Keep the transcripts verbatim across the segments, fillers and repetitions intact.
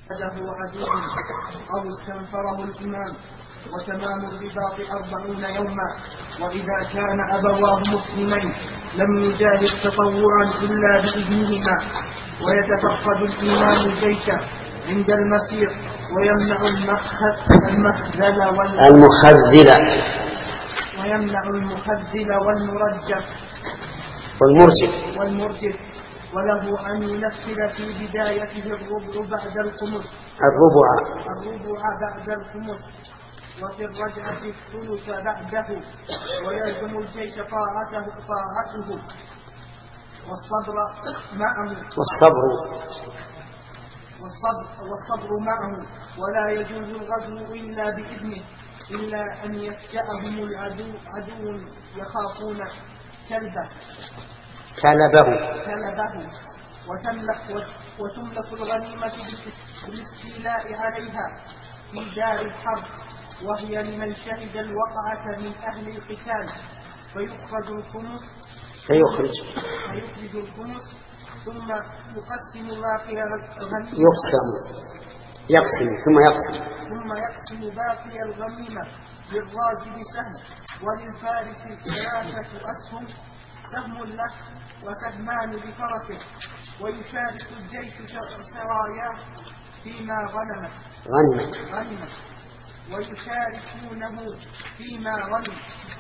له عدو أو استنفره الإمام، وتمام الرباط أربعون يوما. وإذا كان أبواه مسلمين لم يجاهد تطوعا إلا بإذنهما، ويتفقد الإمام الجيش عند المسير، ويمنع المخذل المخذل ويمنع المخذل والمرجف والمرجف والمرجف وله أن ينفذ في بدايته الربع بعد الخمس الربع الربع بعد الخمس وفي الرجعة الثلث بعده، ويلزم الجيش طاعته طاعته والصبر معه والصبر والصبر, والصبر معه. ولا يجوز الغزو إلا بإذنه، إلا أن يفجأهم العدو عدو يخافون كلبه كلبه كلبه وتملك, وتملك الغنيمة بالاستيلاء عليها في دار الحرب، وهي لمن شهد الوقعة من أهل القتال، فيخرج الخمس فيخرج فيخرج الخمس ثم يقسم باقي الغنيمة يقسم يقسم ثم يقسم ثم يقسم باقي الغنيمة للراجل سهم، وللفارس ثلاثة أسهم، سهم له وسهمان لفرسه، ويشارك الجيش سراياه فيما غنمت غنمت غنمت ويشاركونه فيما غنم.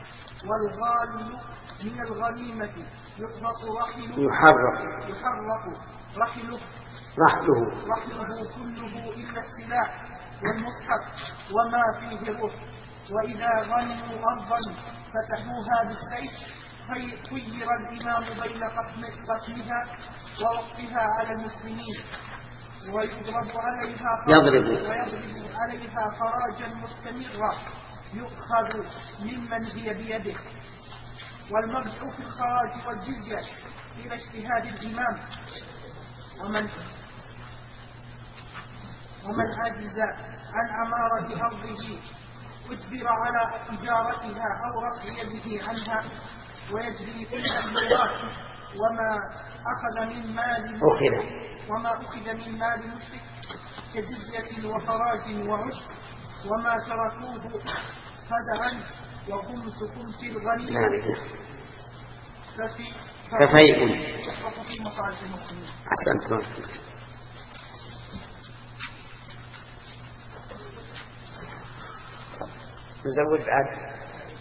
والغال من الغنيمة يحرق رحله يحرق يحرق رحله رحله رحله كله إلا السلاح والمصحف وما فيه روح. وإذا غنموا أرضا فتحوها بالسيف، خير الإمام بين قسمها ووقفها على المسلمين، ويضرب عليها يضرب ويضرب عليها خراجا مستمرا يؤخذ ممن هي بيده. والمرجع في الخراج والجزية إلى اجتهاد الإمام، ومن ومن عجز عن عمارة أرضه اجبر على إجارتها أو رفع يده عنها، ويجري فيها الميراث. وما أخذ من مال أخذ وما أخذ من مال مشرك كجزية وخراج وعشر، وما تركوه فزعا وخمس خمس الغنيمة ففي ففيء ففي مصالح المسلمين. أحسنت. نزود بعد.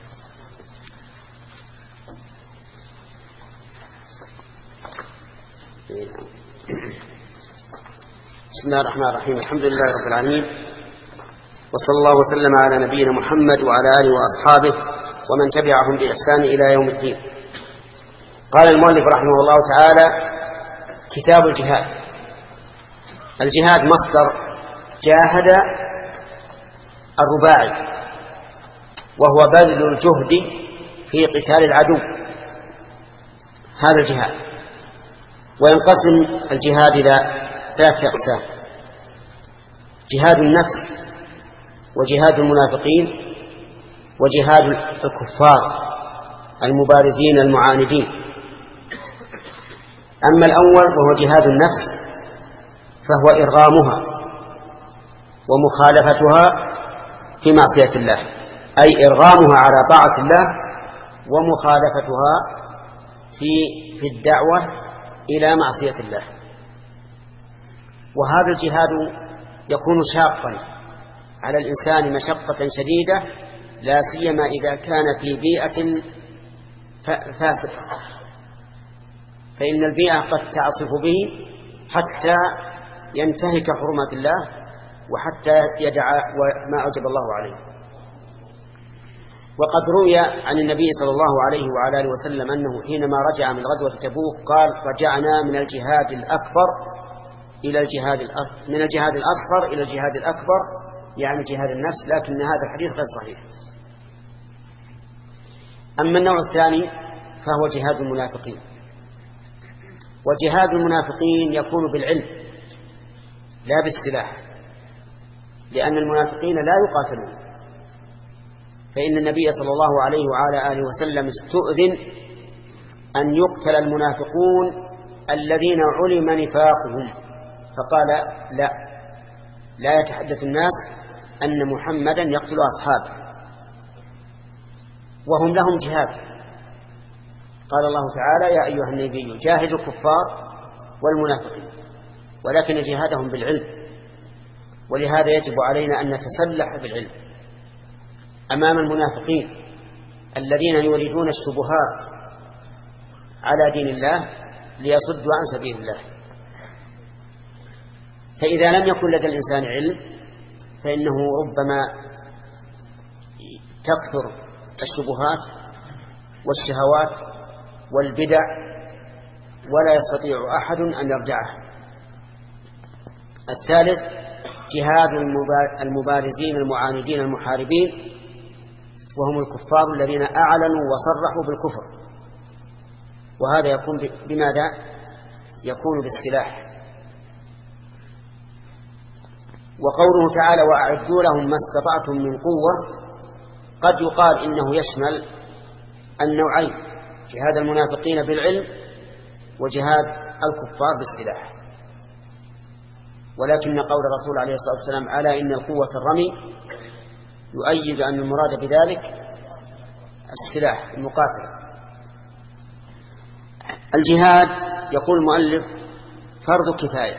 بسم الله الرحمن الرحيم. الحمد لله رب العالمين، وصلى الله وسلم على نبينا محمد وعلى آله وأصحابه ومن تبعهم بإحسان إلى يوم الدين. قال المؤلف رحمه الله تعالى: كتاب الجهاد. الجهاد مصدر جاهد الرباعي، وهو بذل الجهد في قتال العدو، هذا الجهاد. وينقسم الجهاد إلى ثلاثة أقسام: جهاد النفس، وجهاد المنافقين، وجهاد الكفار المبارزين المعاندين. أما الأول وهو جهاد النفس فهو إرغامها ومخالفتها في معصية الله، أي إرغامها على طاعة الله ومخالفتها في في الدعوة إلى معصية الله. وهذا الجهاد يكون شاقا على الإنسان مشقة شديدة، لا سيما إذا كان في بيئة فاسدة، فإن البيئة قد تعصف به حتى ينتهك حرمات الله وحتى يدع ما أوجب الله عليه. وقد روي عن النبي صلى الله عليه وعلى آله وسلم أنه حينما رجع من غزوة تبوك قال: رجعنا من الجهاد الأكبر إلى الجهاد من الجهاد الأصغر إلى الجهاد الأكبر، يعني جهاد النفس. لكن هذا الحديث غير صحيح. أما النوع الثاني فهو جهاد المنافقين. وجهاد المنافقين يكون بالعلم لا بالسلاح، لأن المنافقين لا يقاتلون. فإن النبي صلى الله عليه وعلى آله وسلم استؤذن أن يقتل المنافقون الذين علم نفاقهم، فقال: لا، لا يتحدث الناس أن محمدا يقتل أصحابه وهم لهم جهاد. قال الله تعالى: يا أيها النبي جاهد الكفار والمنافقين، ولكن جهادهم بالعلم. ولهذا يجب علينا أن نتسلح بالعلم أمام المنافقين الذين يريدون الشبهات على دين الله ليصدوا عن سبيل الله. فإذا لم يكن لدى الإنسان علم فإنه ربما تكثر الشبهات والشهوات والبدع ولا يستطيع أحد أن يرجعه. الثالث: جهاد المبارزين المعاندين المحاربين، وهم الكفار الذين أعلنوا وصرحوا بالكفر، وهذا يكون بماذا؟ يكون بالسلاح. وقوله تعالى: وأعدوا لهم ما استطعتم من قوة، قد يقال إنه يشمل النوعين: جهاد المنافقين بالعلم وجهاد الكفار بالسلاح. ولكن قول الرسول عليه الصلاة والسلام: على إن القوة الرمي، يؤيد أن المراد بذلك السلاح المقاتل. الجهاد يقول المؤلف فرض كفاية،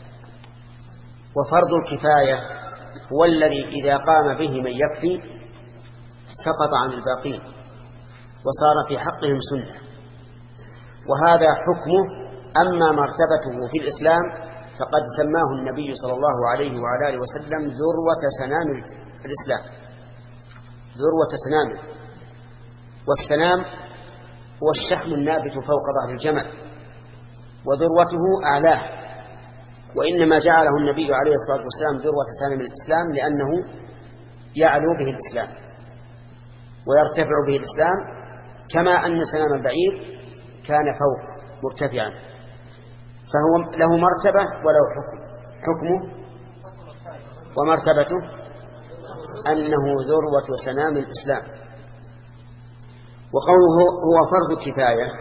وفرض الكفاية هو الذي إذا قام به من يكفي سقط عن الباقين وصار في حقهم سنة، وهذا حكمه. أما مرتبته في الإسلام فقد سماه النبي صلى الله عليه وعلى آله وسلم ذروة سنام الإسلام، ذروة سنامه. والسنام هو الشحم النابت فوق ظهر الجمل، وذروته أعلاه. وإنما جعله النبي عليه الصلاة والسلام ذروة سنام الإسلام لأنه يعلو به الإسلام ويرتفع به الإسلام، كما أن سنام البعير كان فوق مرتفعا، فهو له مرتبة وله حكم. حكمه ومرتبته أنه ذروة سنام الإسلام. وقوله هو فرض كفاية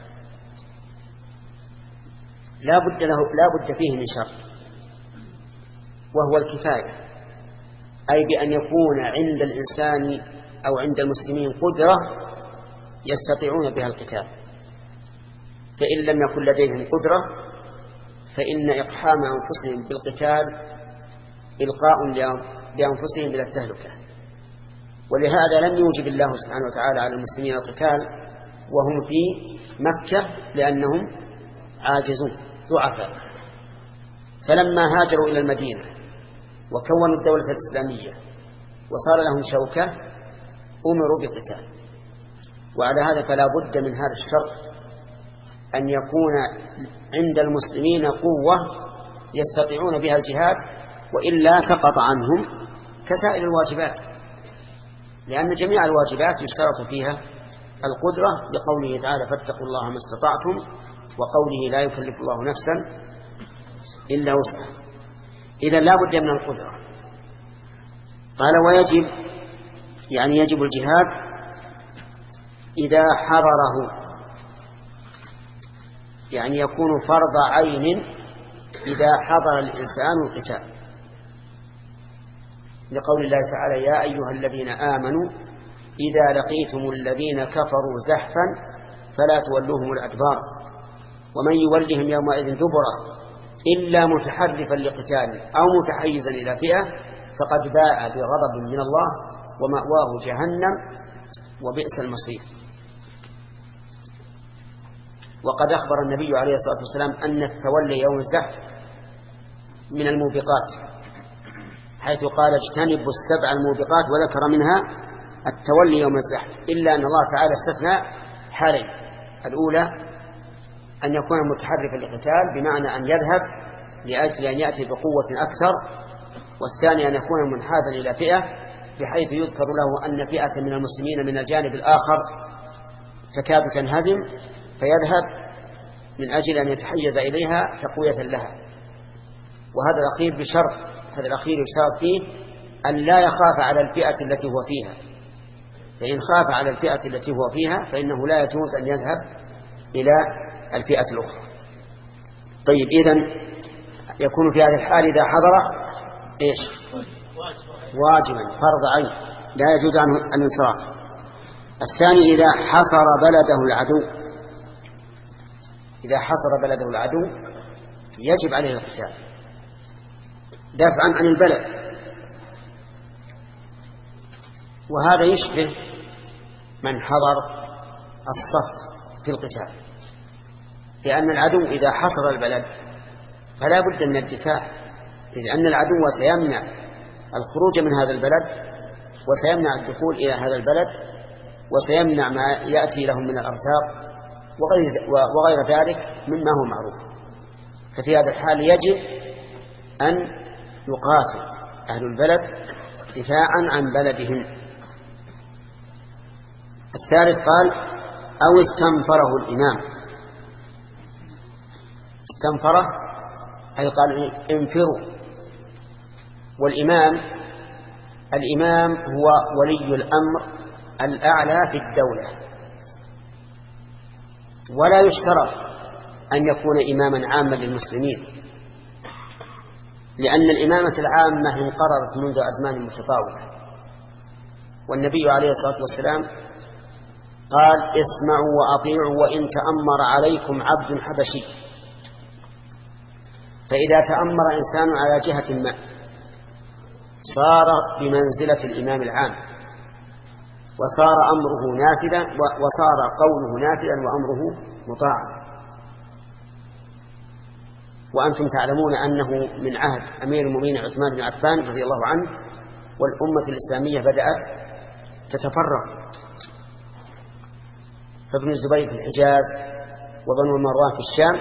لا بد له لا بد فيه من شرط، وهو الكفاية، أي بأن يكون عند الإنسان أو عند المسلمين قدرة يستطيعون بها القتال. فإن لم يكن لديهم قدرة فإن إقحام أنفسهم بالقتال إلقاء بأنفسهم إلى التهلكة. ولهذا لم يوجب الله سبحانه وتعالى على المسلمين القتال وهم في مكة لأنهم عاجزون ضعفاء. فلما هاجروا إلى المدينة وكونوا الدولة الإسلامية وصار لهم شوكة أمروا بالقتال. وعلى هذا فلا بد من هذا الشرط، أن يكون عند المسلمين قوة يستطيعون بها الجهاد، وإلا سقط عنهم كسائر الواجبات، لأن جميع الواجبات يشترط فيها القدرة، لقوله تعالى: فاتقوا الله ما استطعتم، وقوله: لا يكلف الله نفسا إلا وسعها. إذا لا بد من القدرة. قال: ويجب يعني يجب الجهاد إذا حضره، يعني يكون فرض عين إذا حضر الإنسان القتال، لقول الله تعالى: يا أيها الذين آمنوا إذا لقيتم الذين كفروا زحفا فلا تولوهم الأدبار ومن يولهم يومئذ دبره إلا متحرفا لقتال أو متحيزا إلى فئة فقد باء بغضب من الله ومأواه جهنم وبئس المصير. وقد أخبر النبي عليه الصلاة والسلام أن التولي يوم الزحف من الموبقات، حيث قال: اجتنبوا السبع الموبقات، وذكر منها التولي يوم الزحف، إلا أن الله تعالى استثنى حالين: الأولى أن يكون متحرفا للقتال بمعنى أن يذهب لأجل أن يأتي بقوة أكثر، والثاني أن يكون منحازا إلى فئة بحيث يذكر له أن فئة من المسلمين من الجانب الآخر تكاد تنهزم فيذهب من أجل أن يتحيز إليها تقوية لها. وهذا الأخير بشرط، هذا الأخير يشترط فيه أن لا يخاف على الفئة التي هو فيها، فإن خاف على الفئة التي هو فيها فإنه لا يجوز أن يذهب إلى الفئة الأخرى. طيب، إذن يكون في هذه الحال إذا حضر إيش واجبا فرض عين لا يجوز عنه الانصراف. الثاني إذا حصر بلده العدو، إذا حصر بلده العدو يجب عليه القتال دفعا عن البلد، وهذا يشبه من حضر الصف في القتال، لأن العدو إذا حصر البلد فلا بد من الدفاع، لأن العدو سيمنع الخروج من هذا البلد وسيمنع الدخول إلى هذا البلد وسيمنع ما يأتي لهم من الأرزاق وغير, وغير ذلك مما هو معروف. ففي هذا الحال يجب أن يقاتل أهل البلد دفاعا عن بلدهم. الثالث قال أو استنفره الإمام. استنفره أي قال انفروا. والإمام الإمام هو ولي الأمر الأعلى في الدولة، ولا يشترط أن يكون إماما عاما للمسلمين، لأن الإمامة العامة انقرضت منذ أزمان متطاولة. والنبي عليه الصلاة والسلام قال اسمعوا وأطيعوا وإن تأمر عليكم عبد حبشي. فإذا تأمر إنسان على جهة ما صار بمنزلة الإمام العام، وصار أمره نافذا وصار قوله نافذا وأمره مطاعا. وأنتم تعلمون أنه من عهد أمير المؤمنين عثمان بن عفان رضي الله عنه والأمة الإسلامية بدأت تتفرق، فابن الزبير في الحجاز وبنو مروان في الشام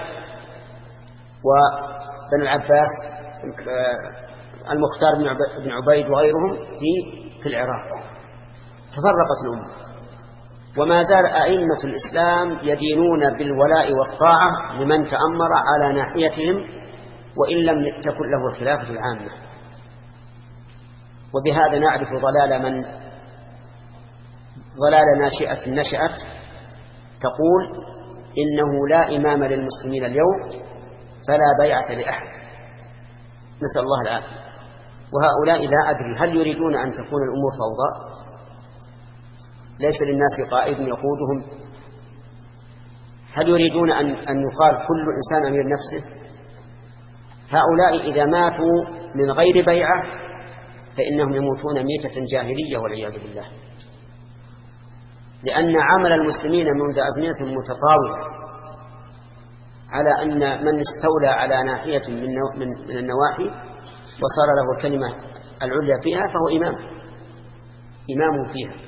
وبنو العباس المختار بن عبيد وغيرهم في في العراق. تفرقت الأمة، وما زال أئمة الإسلام يدينون بالولاء والطاعة لمن تأمر على ناحيتهم وإن لم تكن له الخلافة العامة. وبهذا نعرف ضلال من ضلال ناشئة نشأت تقول إنه لا إمام للمسلمين اليوم فلا بيعة لأحد، نسأل الله العافية. وهؤلاء لا أدري هل يريدون أن تكون الأمور فوضى؟ ليس للناس قائد يقودهم؟ هل يريدون أن, أن يقال كل إنسان أمير نفسه؟ هؤلاء إذا ماتوا من غير بيعة فإنهم يموتون ميتة جاهلية والعياذ بالله، لأن عمل المسلمين منذ أزمنة متطاولة على أن من استولى على ناحية من النواحي وصار له الكلمة العليا فيها فهو إمام إمام فيها.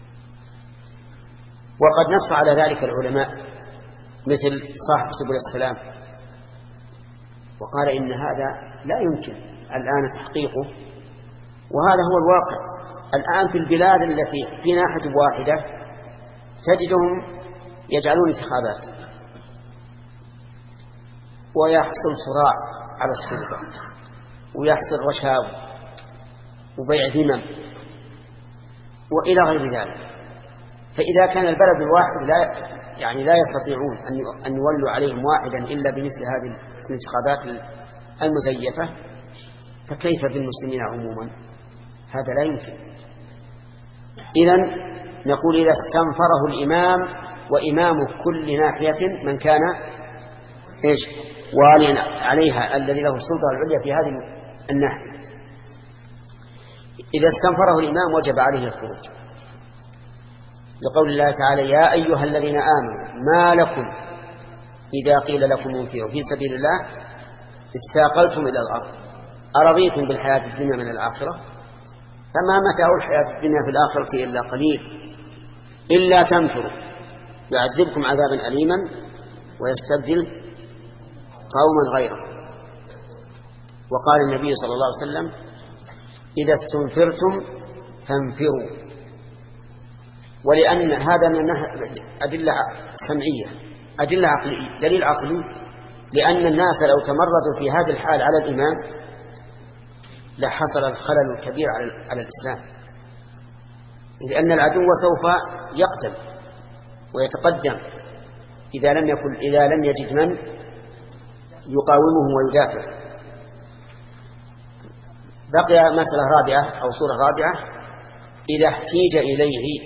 وقد نص على ذلك العلماء مثل صاحب سبل السلام، وقال إن هذا لا يمكن الآن تحقيقه، وهذا هو الواقع الآن في البلاد التي في ناحية واحدة تجدهم يجعلون انتخابات ويحصل صراع على السلطة ويحصل رشاوى وبيع ذمم وإلى غير ذلك. فإذا كان البلد الواحد لا يعني لا يستطيعون أن يولوا عليهم واحدا إلا بمثل هذه الانتخابات المزيفة، فكيف بالمسلمين عموما؟ هذا لا يمكن. إذن نقول إذا استنفره الإمام وإمام كل ناحية من كان إيش واليا عليها الذي له السلطة العليا في هذه الناحية، إذا استنفره الإمام وجب عليه الخروج، لقول الله تعالى يا أيها الذين آمنوا ما لكم إذا قيل لكم انفروا في سبيل الله اثاقلتم إلى الأرض أرضيتم بالحياة الدنيا من الآخرة فما متاع الحياة الدنيا في الآخرة إلا قليل إلا تنفروا يعذبكم عذابا أليما ويستبدل قوما غيره. وقال النبي صلى الله عليه وسلم إذا استنفرتم فانفروا. ولأن هذا من أدلة سمعية أدلة عقلية دليل عقلي، لأن الناس لو تمردوا في هذا الحال على الإمام لحصل الخلل الكبير على الإسلام، لأن العدو سوف يقدم ويتقدم إذا لم يكن إذا لم يجد من يقاومه ويدافع. بقي مسألة رابعة أو صورة رابعة: إذا احتيج إليه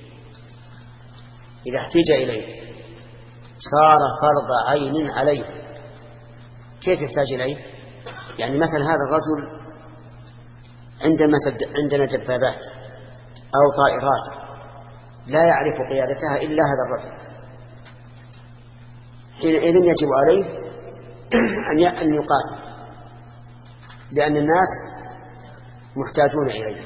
إذا احتيج إليه صار فرض عين عليه. كيف يحتاج إليه؟ يعني مثل هذا الرجل عندما عندنا دبابات أو طائرات لا يعرف قيادتها إلا هذا الرجل، حينئذ يجب عليه أن يقاتل، لأن الناس محتاجون إليه.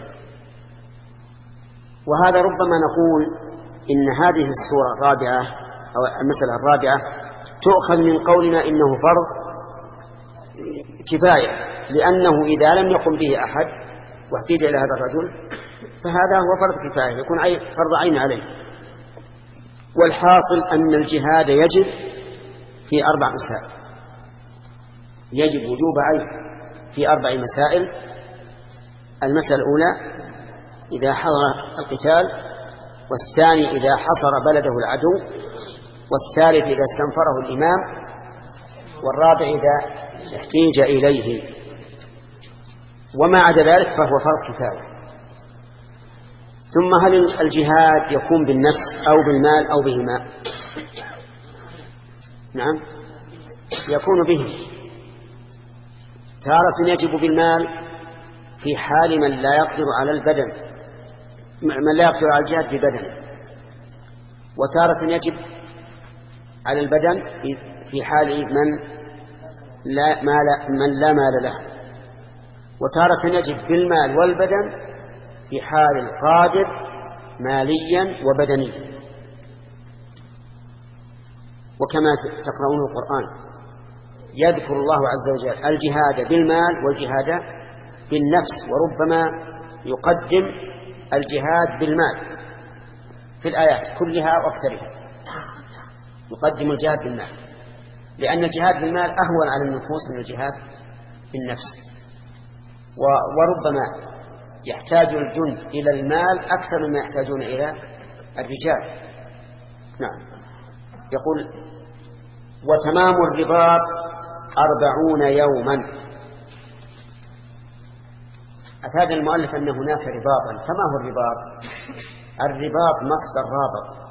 وهذا ربما نقول إن هذه الصورة الرابعة أو المسألة الرابعة تؤخذ من قولنا إنه فرض كفاية، لأنه إذا لم يقم به أحد واحتاج إلى هذا الرجل فهذا هو فرض كفاية، يكون فرض عين عليه. والحاصل أن الجهاد يجب في أربع مسائل، يجب وجوب عين في أربع مسائل. المسألة الأولى إذا حضر القتال، والثاني إذا حصر بلده العدو، والثالث إذا استنفره الإمام، والرابع إذا احتيج إليه. وما عدا ذلك فهو فرض كفاية. ثم هل الجهاد يكون بالنفس أو بالمال أو بهما؟ نعم، يكون به. تارة يجب بالمال في حال من لا يقدر على البدن، من لا يقدر على الجهاد ببدنه، وتارة يجب على البدن في حال من لا مال من لا مال له، وتارة يجب بالمال والبدن في حال القادر ماليا وبدنيا. وكما تقرؤون القرآن يذكر الله عز وجل الجهاد بالمال والجهاد بالنفس، وربما يقدم الجهاد بالمال في الآيات كلها وأكثرها، يقدم الجهاد بالمال، لأن الجهاد بالمال أهون على النفوس من الجهاد بالنفس. وربما يحتاج الجند إلى المال أكثر مما يحتاجون إلى الرجال. نعم. يقول: وتمام الرباط أربعون يوما. أفاد المؤلف أن هناك رباطا. فما هو الرباط؟ الرباط مصدر رابط،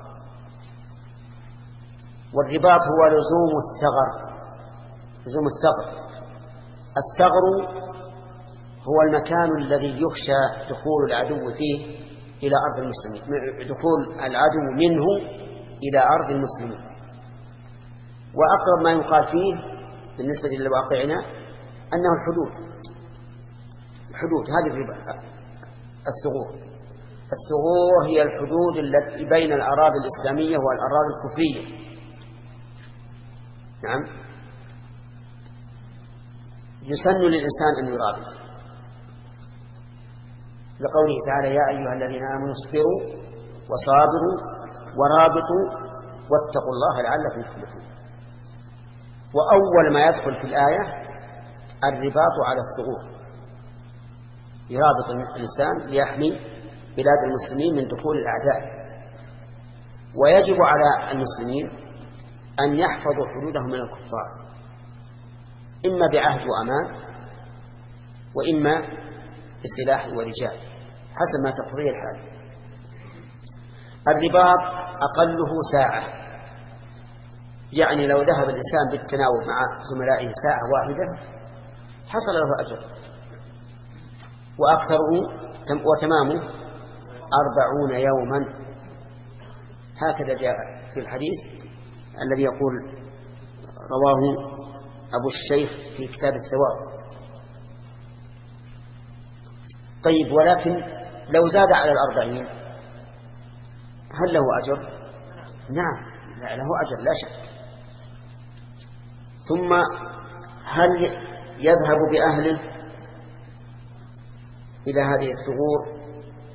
والرباط هو لزوم الثغر. لزوم الثغر الثغر هو المكان الذي يخشى دخول العدو فيه إلى أرض المسلمين، دخول العدو منه إلى أرض المسلمين. وأقرب ما يقال فيه بالنسبة للواقعنا أنه الحدود. الحدود هذه الثغور. الثغور هي الحدود التي بين الأراضي الإسلامية والأراضي الكفرية. نعم. يسن للإنسان أن يرابط، لقوله تعالى: يا أيها الذين آمنوا اصبروا وصابروا ورابطوا واتقوا الله لعلكم تفلحون. وأول ما يدخل في الآية الرباط على الثغور، يرابط الإنسان ليحمي بلاد المسلمين من دخول الأعداء. ويجب على المسلمين أن يحفظوا حدودهم من الكفار، إما بعهد وأمان وإما بسلاح ورجال حسب ما تقضيه الحال. الرباط أقله ساعة، يعني لو ذهب الإنسان بالتناوب مع زملائه ساعة واحدة حصل له أجر، وأكثره وتمامه أربعون يوما. هكذا جاء في الحديث الذي يقول رواه أبو الشيخ في كتاب الثواب. طيب، ولكن لو زاد على الأربعين هل له أجر؟ نعم، له أجر لا شك. ثم هل يذهب بأهله إلى هذه الثغور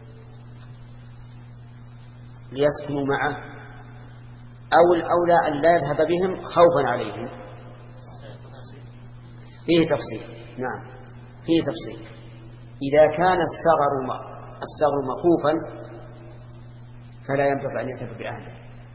ليسكنوا معه، أو الأولى أن لا يذهب بهم خوفا عليهم؟ فيه تفصيل. نعم، فيه تفصيل. إذا كان الثغر الثغر مخوفا فلا ينبغي أن يذهب بأهله،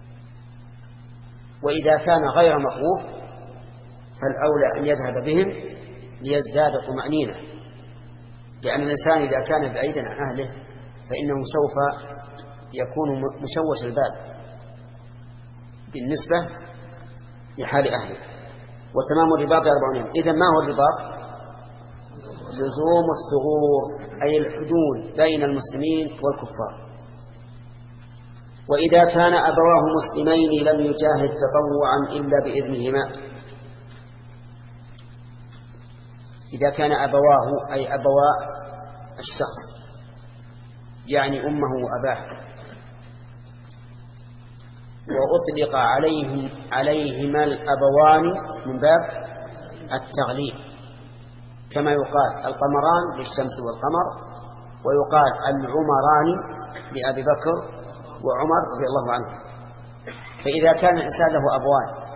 وإذا كان غير مخوف فالأولى أن يذهب بهم ليزداد طمأنينة، لأن الإنسان إذا كان بعيدا عن أهله فإنه سوف يكون مشوش البال بالنسبة لحال أهله. وتمام الرباط أربعون يوم. إذن ما هو الرباط؟ لزوم الثغور أي الحدود بين المسلمين والكفار. وإذا كان أبواه مسلمين لم يجاهد تطوعا إلا بإذنهما. إذا كان أبواه أي أبوا الشخص يعني أمه وأباه وأطلق عليهم عليهما الأبوان من باب التغليب، كما يقال القمران للشمس والقمر، ويقال العمران لأبي بكر وعمر رضي الله عنه. فإذا كان الإنسان له أبوان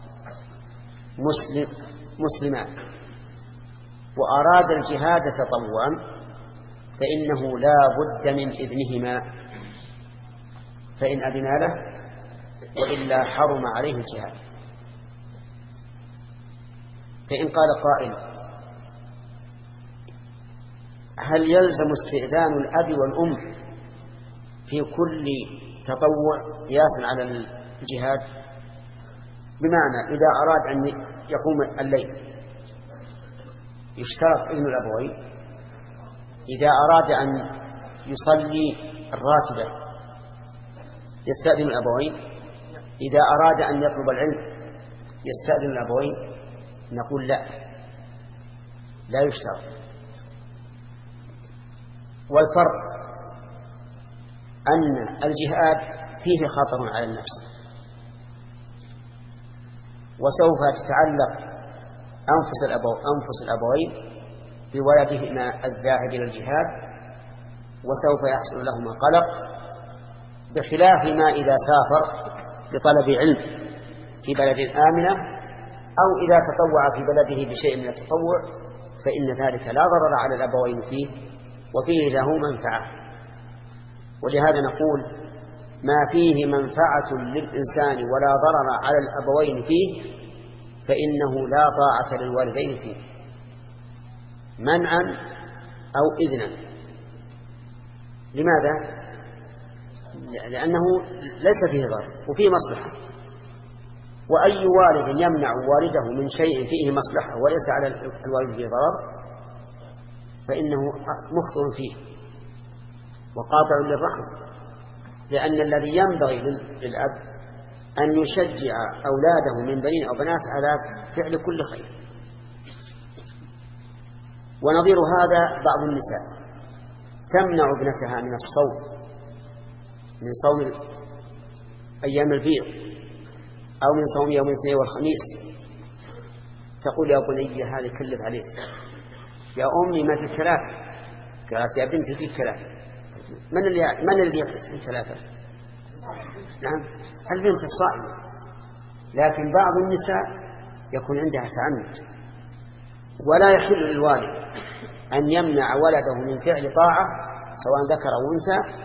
مسلم مسلمان وأراد الجهاد تطوعا فإنه لا بد من إذنهما، فإن أذنا له وإلا حرم عليه الجهاد. فإن قال قائل هل يلزم استئذان الأب والأم في كل تطوع قياسا على الجهاد؟ بمعنى إذا أراد أن يقوم الليل يشترط إذن الأبوين، إذا أراد أن يصلي الراتبة يستأذن الأبوين، إذا أراد أن يطلب العلم يستأذن الأبوين. نقول لا، لا يشترط. والفرق أن الجهاد فيه خطر على النفس وسوف تتعلق أنفس الأبو أنفس الأبوين بولدهما الذاهب إلى الجهاد، وسوف يحصل لهما قلق، بخلاف ما إذا سافر لطلب علم في بلد آمنة أو إذا تطوع في بلده بشيء من التطوع فإن ذلك لا ضرر على الأبوين فيه وفيه له منفعة. ولهذا نقول ما فيه منفعة للإنسان ولا ضرر على الأبوين فيه فإنه لا طاعة للوالدين فيه منعا أو إذنا. لماذا؟ لأنه ليس فيه ضرر وفيه مصلحة، وأي والد يمنع والده من شيء فيه مصلحة وليس على الوالد فيه ضرر فإنه مخطئ فيه وقاطع للرحم، لأن الذي ينبغي للأب أن يشجع أولاده من بنين أو بنات على فعل كل خير. ونظير هذا بعض النساء تمنع ابنتها من الصوم، من صوم أيام البيض أو من صوم يوم الاثنين والخميس، تقول يا بني هذا كلف عليك، يا أمي ما في ثلاثة، قالت يا بنتي في ثلاثة. من اللي من اللي يحدث من ثلاثة؟ نعم البنت الصائمة. لكن بعض النساء يكون عندها تعنت، ولا يحل للوالد أن يمنع ولده من فعل طاعة سواء ذكر أو أنثى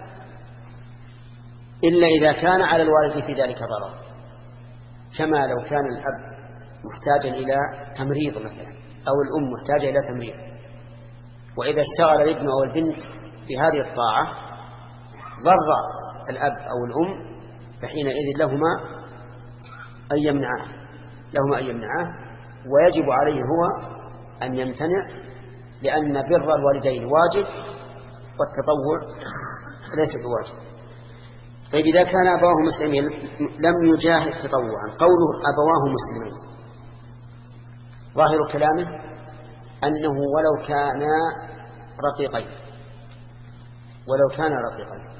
إلا إذا كان على الوالد في ذلك ضرر، كما لو كان الأب محتاجا إلى تمريض مثلا أو الأم محتاجة إلى تمريض، وإذا اشتغل الابن أو البنت بهذه الطاعة ضر الأب أو الأم فحينئذ لهما أن يمنعاه لهما أن يمنعاه ويجب عليه هو أن يمتنع، لأن بر الوالدين واجب والتطوع ليس بواجب. طيب إذا كان أبواه مسلمين لم يجاهد تطوعا، قوله أبواه مسلمين ظاهر كلامه أنه ولو كان رقيقين ولو كان رقيقين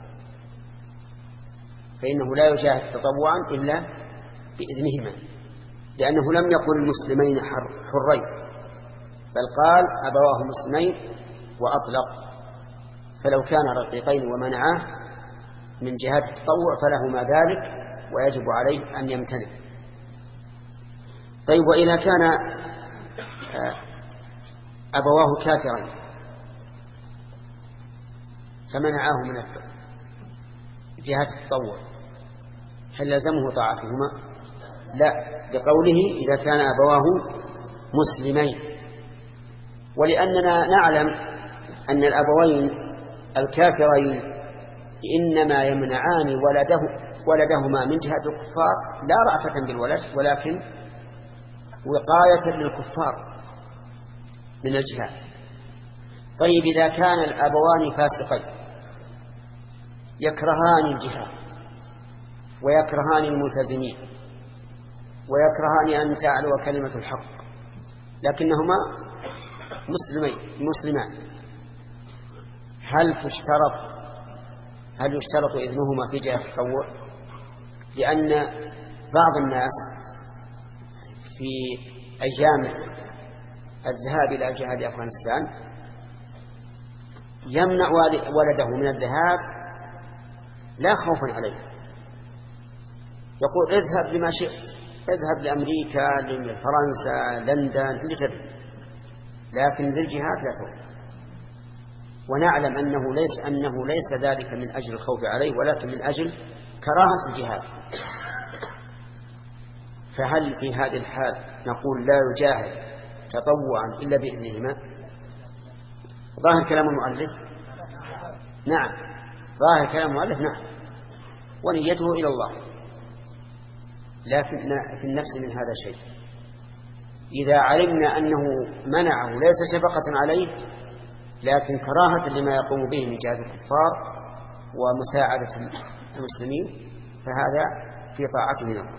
فإنه لا يجاهد تطوعا إلا بإذنهما، لأنه لم يقل المسلمين حرين بل قال أبواه مسلمين وأطلق. فلو كان رقيقين ومنعاه من جهة التطوع فلهما ذلك ويجب عليه أن يمتنع. طيب وإذا كان أبواه كافرين فمنعاه من جهة التطوع هل لزمه طاعتهما؟ لا، بقوله إذا كان أبواه مسلمين. ولأننا نعلم أن الأبوين الكافرين إنما يمنعان ولده ولدهما من جهة الكفار لا رأفة بالولد ولكن وقاية للكفار من الجهاد. طيب إذا كان الأبوان فاسقين يكرهان الجهاد ويكرهان الملتزمين ويكرهان أن تعلو كلمة الحق لكنهما مسلمين مسلمان، هل تشترط هل يشترط إذنهما في جهة التطوع؟ لأن بعض الناس في أيام الذهاب إلى جهاد أفغانستان يمنع ولده من الذهاب لا خوفا عليه، يقول اذهب لما شئت، اذهب لأمريكا لفرنسا لندن اللي تبي، لكن للجهاد لا تروح. ونعلم أنه ليس أنه ليس ذلك من أجل الخوف عليه ولكن من أجل كراهة الجهاد. فهل في هذه الحال نقول لا يجاهد تطوعا إلا بإذنهما؟ ظاهر كلام المؤلف نعم، ظاهر كلام المؤلف نعم، ونيته إلى الله، لكن في النفس من هذا شيء. إذا علمنا أنه منعه ليس شفقة عليه لكن كراهة لما يقوم به من جهة الكفار ومساعدة المسلمين فهذا في طاعته له.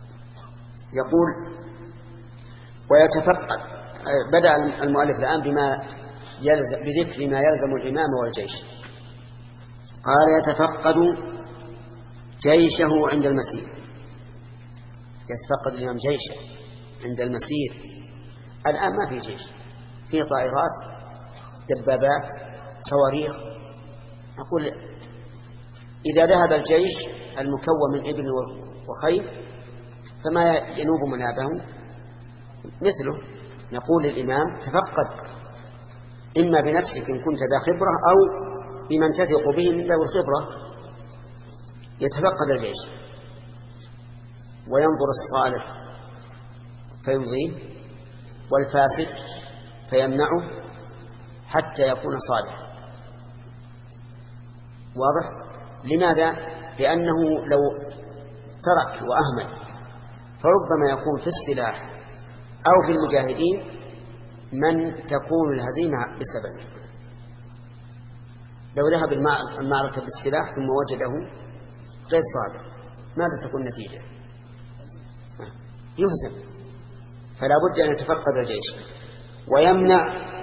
يقول ويتفقد، بدأ المؤلف الآن بما يلزم بذكر ما يلزم الإمام والجيش. قال يتفقد جيشه عند المسير، يتفقد الإمام جيشه عند المسير. الآن ما في جيش، في طائرات دبابات صواريخ. أقول إذا ذهب الجيش المكون من إبل وخيل فما ينوب منابه مثله. نقول للإمام تفقد إما بنفسك إن كنت ذا خبرة أو بمن تثق به من ذوي الخبرة. يتفقد الجيش وينظر الصالح فيمضيه والفاسد فيمنعه حتى يكون صالحا. واضح؟ لماذا؟ لأنه لو ترك وأهمل فربما يكون في السلاح أو في المجاهدين من تكون الهزيمة بسببه. لو ذهب المعركة بالسلاح ثم وجده غير صالح ماذا تكون النتيجة؟ يهزم. فلا بد أن يتفقد الجيش ويمنع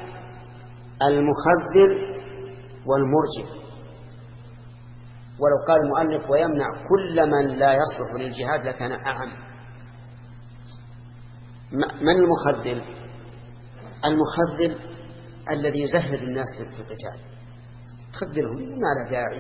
المخذل والمرجف. ولو قال المؤلف ويمنع كل من لا يصلح للجهاد لكان أعم. من المخذل؟ المخذل الذي يزهد الناس في القتال، تخذلهم ما له داعي،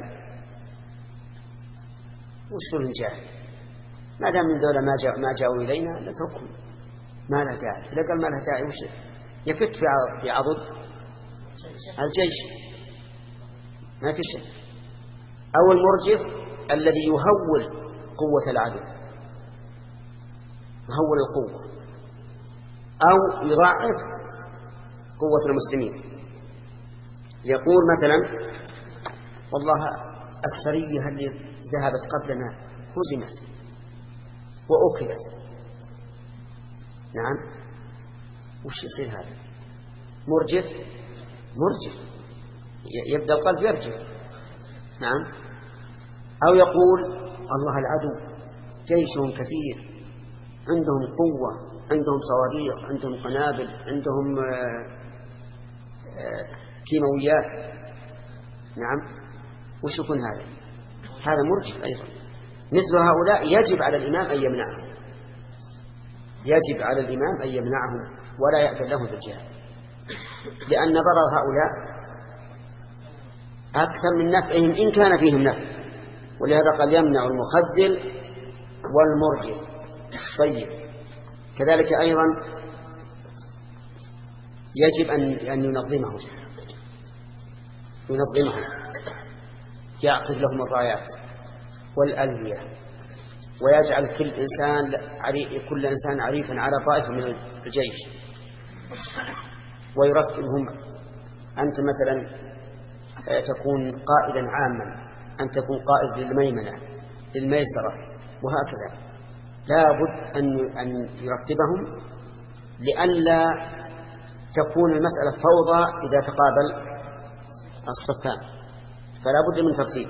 وش الجاهل ما دام من دولة ما جاء ما جاءوا إلينا نتركهم، ما له داعي. إذا قال ما له داعي وش يفت في عضد الجيش؟ ما في شيء. أو المرجف الذي يهول قوة العدو، يهول القوة أو يضعف قوة المسلمين. يقول مثلا والله السرية اللي ذهبت قبلنا هزمت وأكلت. نعم، وش يصير هذا؟ مرجف مرجف يبدأ القلب يرجف. نعم. أو يقول الله العدو جيشهم كثير، عندهم قوة، عندهم صواريخ، عندهم قنابل، عندهم كيماويات. نعم، وش يكون هذا؟ هذا مرجف أيضا. مثل هؤلاء يجب على الإمام أن يمنعهم، يجب على الإمام أن يمنعهم ولا يأذن لهم بالجهاد، لأن ضرر هؤلاء أكثر من نفعهم إن كان فيهم نفع. ولهذا قال يمنع المخذل والمرجف. طيب، كذلك أيضا يجب أن أن ينظمهم ينظمهم يعقد لهم الرايات والألوية، ويجعل كل إنسان كل إنسان عريفا على طائفة من الجيش، ويرتبهم. أنت مثلا تكون قائدا عاما، أن تكون قائد للميمنة للميسرة وهكذا. لا بد أن أن يرتبهم لئلا تكون المسألة فوضى إذا تقابل الصفان، فلا بد من ترتيب.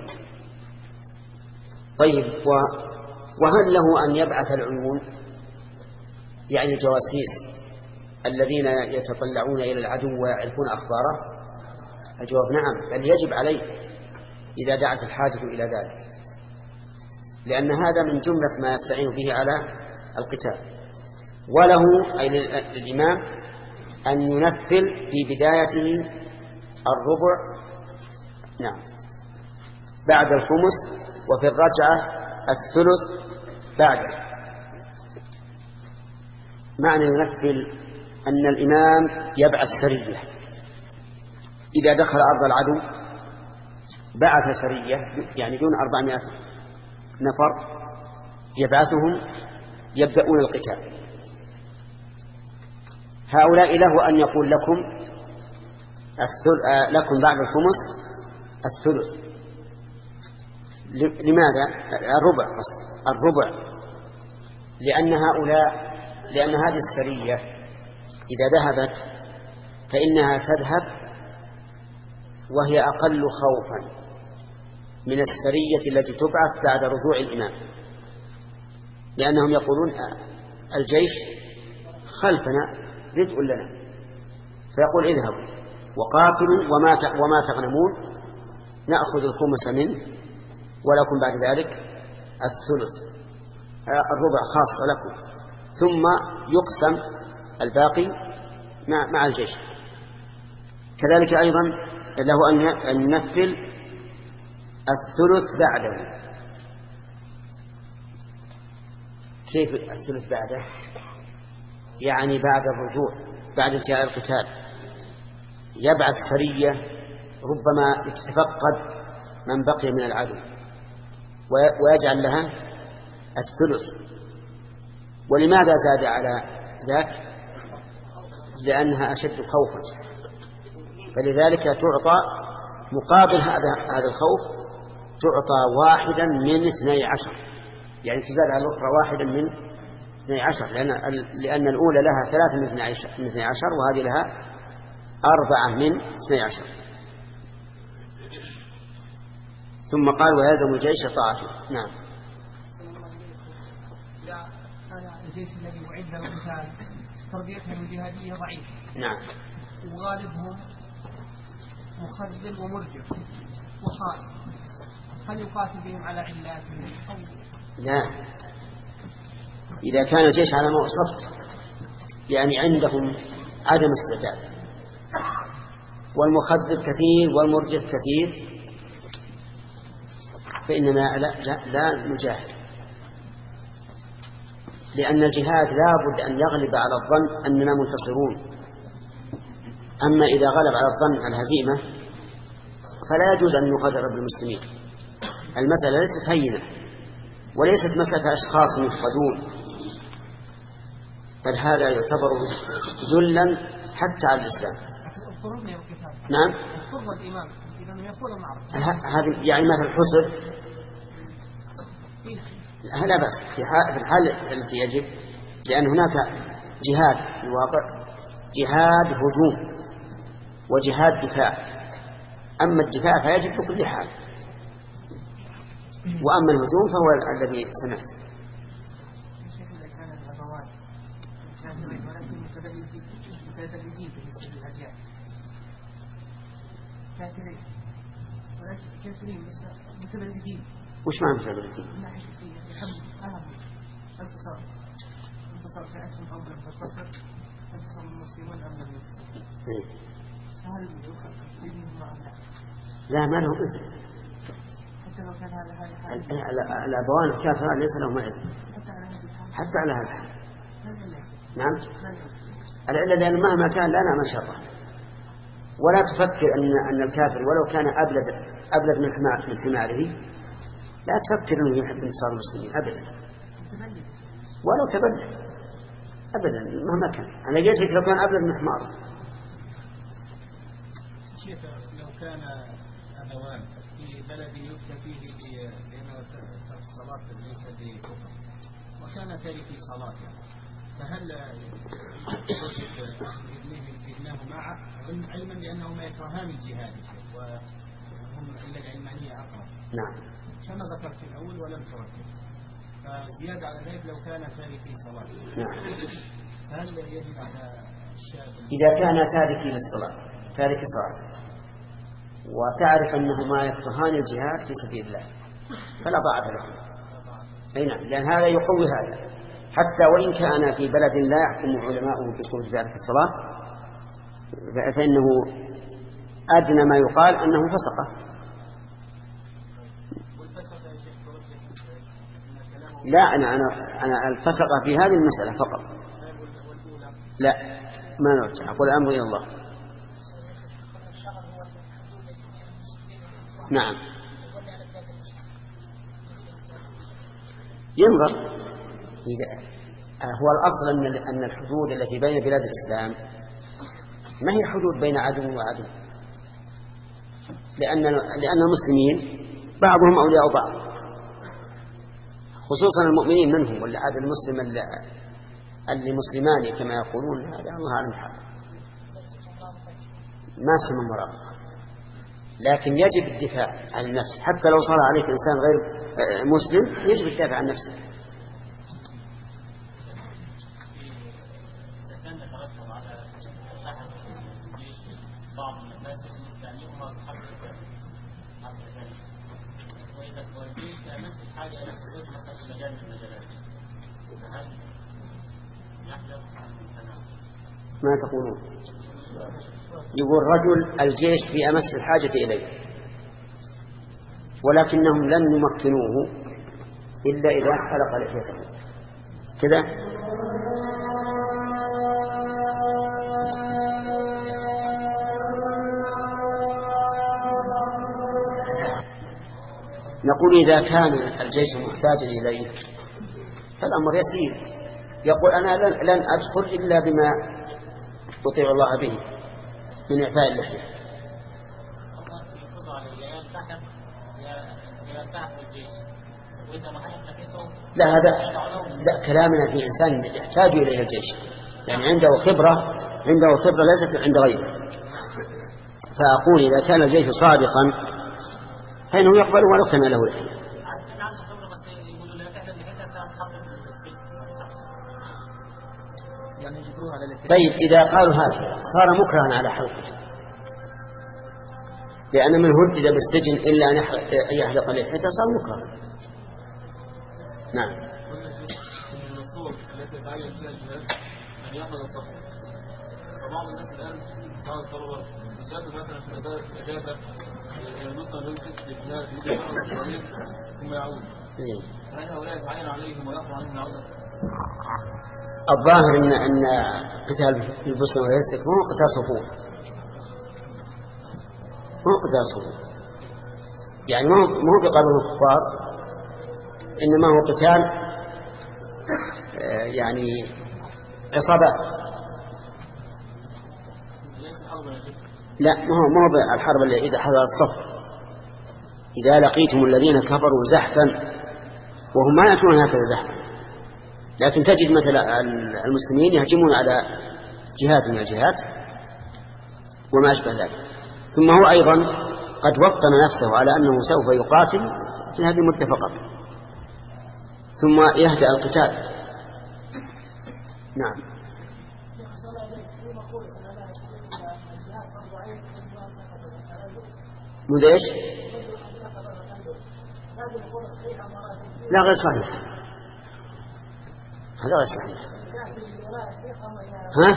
طيب، وهل له أن يبعث العيون يعني الجواسيس الذين يتطلعون إلى العدو ويعرفون أخباره؟ الجواب نعم، بل يجب عليه إذا دعت الحاجة إلى ذلك، لأن هذا من جملة ما يستعين به على القتال. وله أي للإمام أن ينفل في بدايته الربع نعم بعد الخمس، وفي الرجعة الثلث بعده. معنى ينفل أن الإمام يبعث سرية إذا دخل أرض العدو، بعث سرية يعني دون أربعمائة نفر يبعثهم يبدأون القتال. هؤلاء له أن يقول لكم لكم بعد الخمس الثلث. لماذا؟ الربع قصد الربع لأن هؤلاء لأن هذه السرية إذا ذهبت فإنها تذهب وهي أقل خوفا من السرية التي تبعث بعد رجوع الإمام، لأنهم يقولون الجيش خلفنا ردء لنا، فيقول اذهبوا وقاتلوا وما وما تغنمون نأخذ الخمس منه ولكم بعد ذلك الثلث، الربع خاص لكم، ثم يقسم الباقي مع, مع الجيش. كذلك أيضا له أن ينفل الثلث بعده. كيف الثلث بعده؟ يعني بعد الرجوع، بعد انتهاء القتال يبعث سرية ربما يتفقد من بقي من العدو ويجعل لها الثلث. ولماذا زاد على ذاك؟ لأنها أشد خوفا، فلذلك تعطى مقابل هذا هذا الخوف تعطى واحدا من اثني عشر، يعني تزاد على الأخرى واحدا من اثني عشر، لأن لأن الأولى لها ثلاثة من اثني عشر وهذه لها أربعة من اثني عشر. ثم قال ويلزم الجيش طاعته. نعم. الجيش الذي أعد للقتال تربيتهم الجهادية ضعيفة. نعم. وغالبهم مخذل ومرجف وخائف، هل يقاتل بهم على علات؟ لا، إذا كان الجيش على ما وصفت يعني عندهم عدم استعداد والمخذل كثير والمرجف كثير فإننا لا, لا, لا نجاهد، لأن الجهاد لا بد أن يغلب على الظن أننا منتصرون. أما إذا غلب على الظن الهزيمة فلا يجوز أن يغادر بالمسلمين. المسألة ليست هينة وليست مسألة أشخاص يفقدون، بل هذا يعتبر ذلا حتى على الإسلام. نعم. هذا يعني مثل حصر لا بأس في الحال التي يجب، لأن هناك جهاد في الواقع جهاد هجوم وجهاد دفاع. أما الدفاع فيجب بكل حال، وأما الهجوم فهو الذي سمعت. وش معنى متبلدين؟ انتصار انتصار فئتهم أو لم تنتصر، انتصر المسلمون أم لم ينتصر. هل يؤخذ مع الله؟ لا، ما لهم إذن. حتى لو كان هذا هذا الأبوان الكافران ليس لهم إذن حتى على هذا الحال. نعم. العلة لأن مهما كان لا نعمل شره، ولا تفكر أن أن الكافر ولو كان أبلد أبلد من حمار من حماره لا تفكر أنه يحب انتصار المسلمين أبدا، ولو تبلد أبدا مهما كان. أنا قلت لك لو كان أبلد من حماره. شيخ لو كان أهوان في بلد يفتى فيه بأنه ترك الصلاة ليس بكفر وكان تاركي صلاة، فهل يجب ابنه معه علما بأنهما يكرهان الجهاد وهم إلا العلمانية أقرب؟ نعم. كما ذكرت في الأول ولم تركب، فزيادة على ذلك لو كان تاركي صلاة. نعم. فهل يجب على الشاب إذا كان تاركي للصلاة تارك صلاة وتعرف أنهما يكرهان الجهاد في سبيل الله فلا ضاعة له. أي نعم، لأن هذا يقوي هذا، حتى وإن كان في بلد لا يحكم علماؤه بكفر تارك الصلاة فإنه أدنى ما يقال أنه فسقة. لا، أنا أنا أنا الفسقة في هذه المسألة فقط. لا، ما نرجع، أقول الأمر إلى الله. نعم، ينظر. إذا هو الأصل أن أن الحدود التي بين بلاد الإسلام ما هي حدود بين عدو وعدو، لأن لأن المسلمين بعضهم أولياء بعض، خصوصا المؤمنين منهم، ولا عاد المسلم اللي مسلمان كما يقولون هذا الله أعلم حاله ما سمى مرابطة. لكن يجب الدفاع عن النفس، حتى لو صار عليك إنسان غير مسلم يجب الدفاع عن نفسه. ما تقولون؟ يقول رجل الجيش في أمس الحاجة إليه ولكنهم لن يمكنوه إلا إذا حلق لحيته كذا. نقول إذا كان الجيش محتاجا إليه فالأمر يسير، يقول أنا لن, لن أدخل إلا بما أطيع الله به من إعفاء اللحية. لا، هذا لا، كلامنا في إنسان يحتاج إليه الجيش، يعني عنده خبرة عنده خبرة ليست عند غيره. فأقول إذا كان الجيش صادقا فإنه يقبل ولو كان له لحية. طيب إذا قالوا هذا صار مكرها على حلقه، لأن من هدد بالسجن إلا أن يحلق لحيته صار مكرها. نعم. النصوص التي تعين فيها الجهاد أن يأخذ الصحة، فبعض الناس الآن بعض الطلبة يسافر مثلا في الأجازة المسلم يمسك للجهاد يجي ثم يعود، فهل هؤلاء يتعين عليهم ويأخذ عنهم العودة؟ الظاهر إن أن قتال البوسنة والهرسك مو قتال صفوف، مو قتال صفوف، يعني مو مو بقانون الكفار، إنما هو قتال يعني عصابات. لا، ما هو ما هو الحرب اللي إذا حضر الصف، إذا لقيتم الذين كفروا زحفا وهم ما يأتون هكذا زحفا، لكن تجد مثلا المسلمين يهجمون على جهات من الجهات وما أشبه ذلك، ثم هو أيضا قد وطن نفسه على أنه سوف يقاتل في هذه المدة فقط ثم يهدأ القتال. نعم. ماذا ايش؟ لا، غير صحيح، هذا غير صحيح. ها؟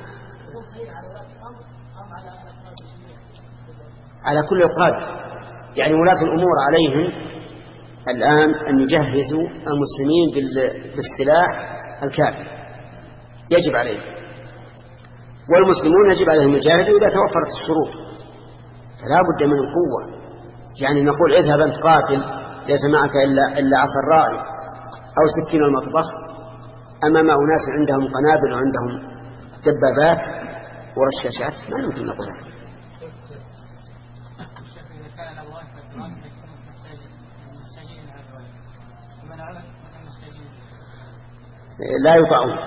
على كل القادة، يعني ولاة الأمور عليهم الآن أن يجهزوا المسلمين بالسلاح الكافي، يجب عليهم، والمسلمون يجب عليهم يجاهدوا إذا توفرت الشروط، فلا بد من القوة. يعني نقول اذهب أنت قاتل ليس معك إلا, إلا عصا الرائي أو سكين المطبخ أمام أناس عندهم قنابل وعندهم دبابات ورشاشات، ما يمكن نقول هذا. كان الأبوان كالتراب فيكون محتاجين إلى هذا الولد ومن عبد فكان محتاجين لا يطاعون.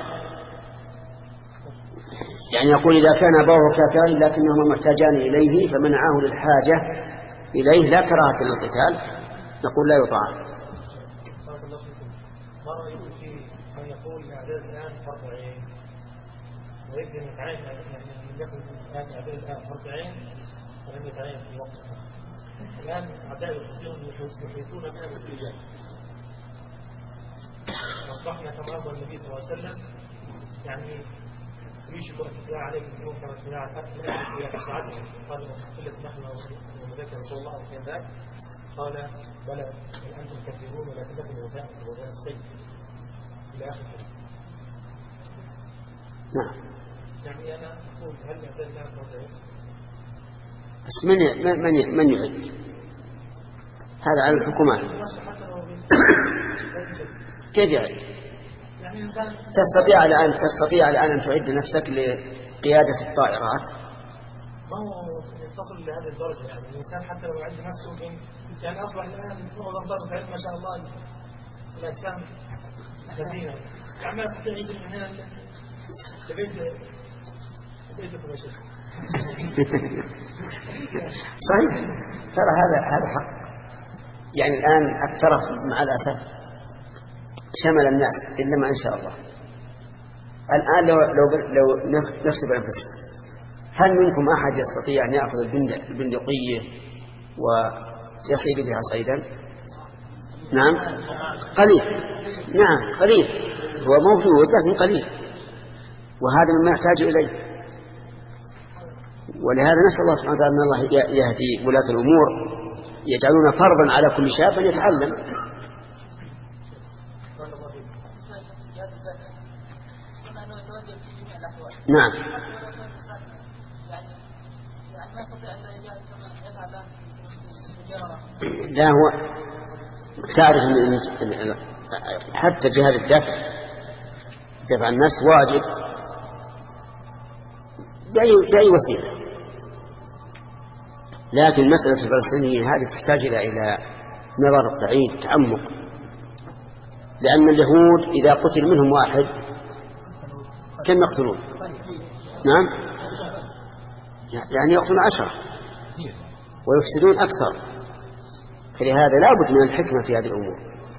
يعني يقول إذا كان أبوه كافرين لكنهما محتاجان إليه فمنعاه للحاجة إليه لا كراهة للقتال نقول لا يطاع. ما رأيكم في من يقول الأعداد الآن فرض عين ويقدم يتعين يعني يكون الآن أعداد الآن فرض عين ولم يتعين في وقتها الآن أعداد المسلمين يحيطون بها مثل الجاهل أصبحنا كما أمر النبي صلى الله عليه وسلم يعني يوشك الاتباع عليكم اليوم كما اتباع الاتباع في ساعته قال قلت نحن ومذاك رسول الله وكان ذاك قال بلى بل أنتم كثيرون ولكن لكم الوفاء ووفاء السيد إلى آخر الحديث. نعم. يعني أنا أقول هل أعداد الآن فرض بس من من من يعد؟ هذا على الحكومات. كيف يعني؟ تستطيع الآن تستطيع الآن أن تعد نفسك لقيادة الطائرات؟ ما هو يتصل لهذه الدرجة يعني الإنسان حتى لو يعد نفسه يعني أصبح الآن معظم ضرب ما شاء الله الأجسام كثيرة يعني ما يستطيع يجي من هنا لبيت لبيتكم يا شيخ. صحيح ترى هذا هذا حق. يعني الآن الترف مع الأسف شمل الناس إلا ما إن شاء الله. الآن لو لو لو نحسب أنفسنا هل منكم أحد يستطيع أن يأخذ البندقية ويصيد بها صيدا؟ نعم قليل. نعم قليل هو موجود لكن قليل وهذا مما يحتاج إليه. ولهذا نسأل الله سبحانه وتعالى أن الله يهدي ولاة الأمور يجعلون فرضا على كل شاب أن يتعلم. نعم. لا هو تعرف أن حتى جهاد الدفع دفع النفس واجب بأي, بأي وسيلة لكن مسألة الفلسطينية هذه تحتاج إلى نظر بعيد تعمق لأن اليهود إذا قتل منهم واحد كم يقتلون؟ نعم يعني يقتلون عشرة ويفسدون أكثر. فلهذا لا بد من الحكمة في هذه الأمور.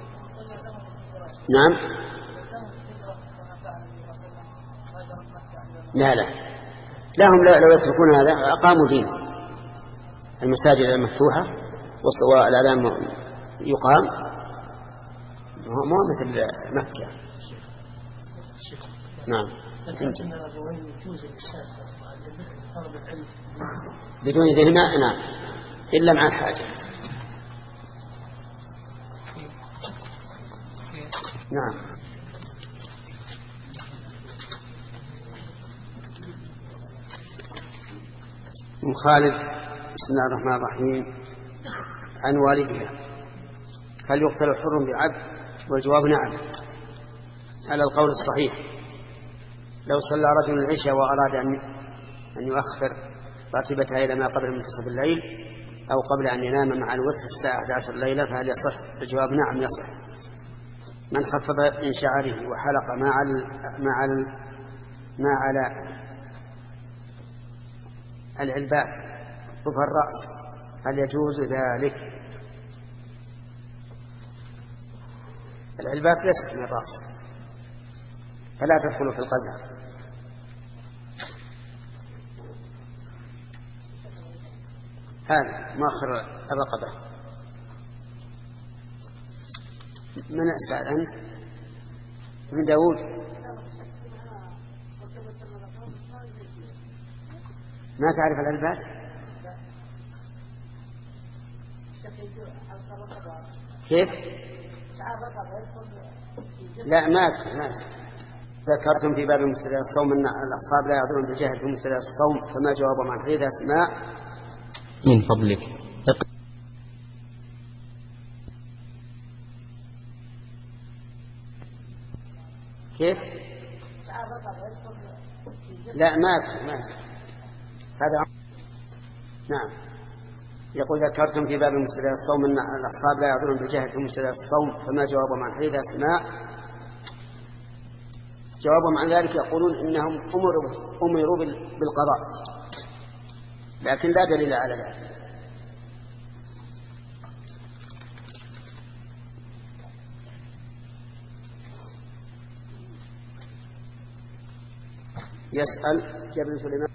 نعم لا لا لا هم لو يتركون هذا أقاموا دينهم. المساجد المفتوحة والأذان يقام ما مثل مكة. نعم بدون ذهناء نعم إلا مع الحاجة. نعم. أم خالد بسم الله الرحمن الرحيم عن والدها هل يقتل حر بعبد؟ والجواب نعم على القول الصحيح. لو صلى رجل العشاء وأراد أن يؤخر راتبتها إلى ما قبل منتصف الليل أو قبل أن ينام مع الوتر الساعة أحد عشر ليلة فهل يصح؟ الجواب نعم يصح. من خفض من شعره وحلق ما على ما على ما على العلبات ظفر الرأس هل يجوز ذلك؟ العلبات ليست من الرأس فلا تدخل في القزع. هذا مؤخر الرقبة. من أسأل أنت؟ من داود؟ ما تعرف العلبات؟ كيف؟ لا ما ما ذكرتم في باب مبتدأ الصوم أن الأصحاب لا يعذرون بالجهل في مبتدأ الصوم فما جوابهم عن حديث أسماء من فضلك؟ كيف؟ لا ما في ما في هذا. نعم يقول ذكرتم في باب مبتدأ الصوم أن الأصحاب لا يعذرون بالجهل في مبتدأ الصوم، فما جوابهم عن حديث أسماء؟ جوابهم عن ذلك يقولون إنهم أمروا, أمروا بالقضاء، لكن لا دليل على ذلك. يسأل جابر سليمان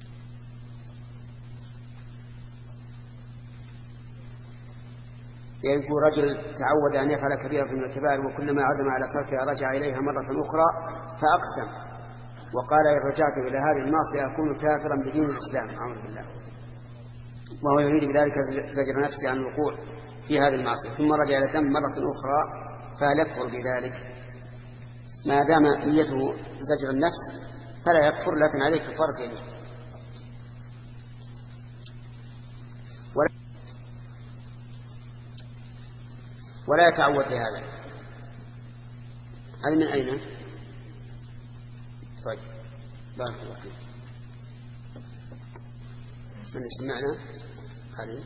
يقول رجل تعود أن يفعل كبيرة من الكبائر وكلما عزم على تركها رجع إليها مرة أخرى فأقسم وقال إن رجعت إلى هذه المعصية أكون كافرا بدين الإسلام، أعوذ بالله، وهو يريد بذلك زجر نفسه عن الوقوع في هذه المعصية، ثم رجع إلى الذنب مرة أخرى فهل يكفر بذلك؟ ما دام نيته زجر النفس فلا يكفر، لكن عليه كفارة يمين. ولا يتعود لهذا. هذا من أين؟ طيب بارك الله فيك. من سمعنا هذه؟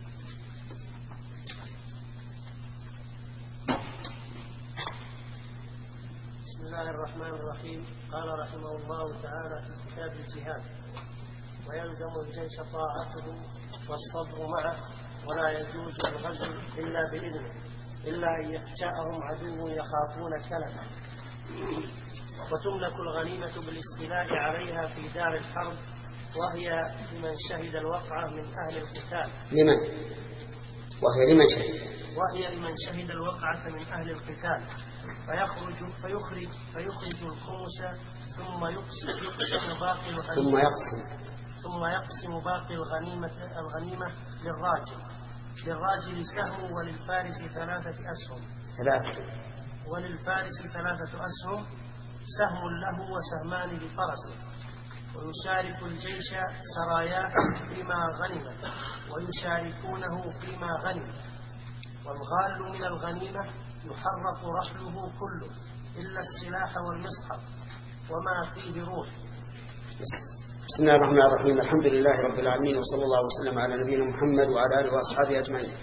بسم الله الرحمن الرحيم. قال رحمه الله تعالى في كتاب الجهاد: ويلزم الجيش طاعته والصبر معه، ولا يجوز الغزو إلا بإذنه، إلا أن يفجأهم عدو يخافون كلمة. وتملك الغنيمة بالاستيلاء عليها في دار الحرب، وهي لمن شهد الوقعة من أهل القتال. لمن؟ وهي لمن شهد؟ وهي لمن شهد الوقعة من أهل القتال، فيخرج فيخرج فيخرج الخمس ثم يقسم يقسم باقي الغنيمة ثم يقسم ثم يقسم باقي الغنيمة الغنيمة للراجل للراجل سهم، وللفارس ثلاثة أسهم ثلاثة وللفارس ثلاثة أسهم، سهم له وسهمان لفرسه، ويشارك الجيش سراياه فيما غنم ويشاركونه فيما غنم. والغال من الغنيمة يحرق رحله كله إلا السلاح والمصحف وما فيه روح. بسم الله الرحمن الرحيم. الحمد لله رب العالمين، وصلى الله وسلم على نبينا محمد وعلى آله وأصحابه أجمعين.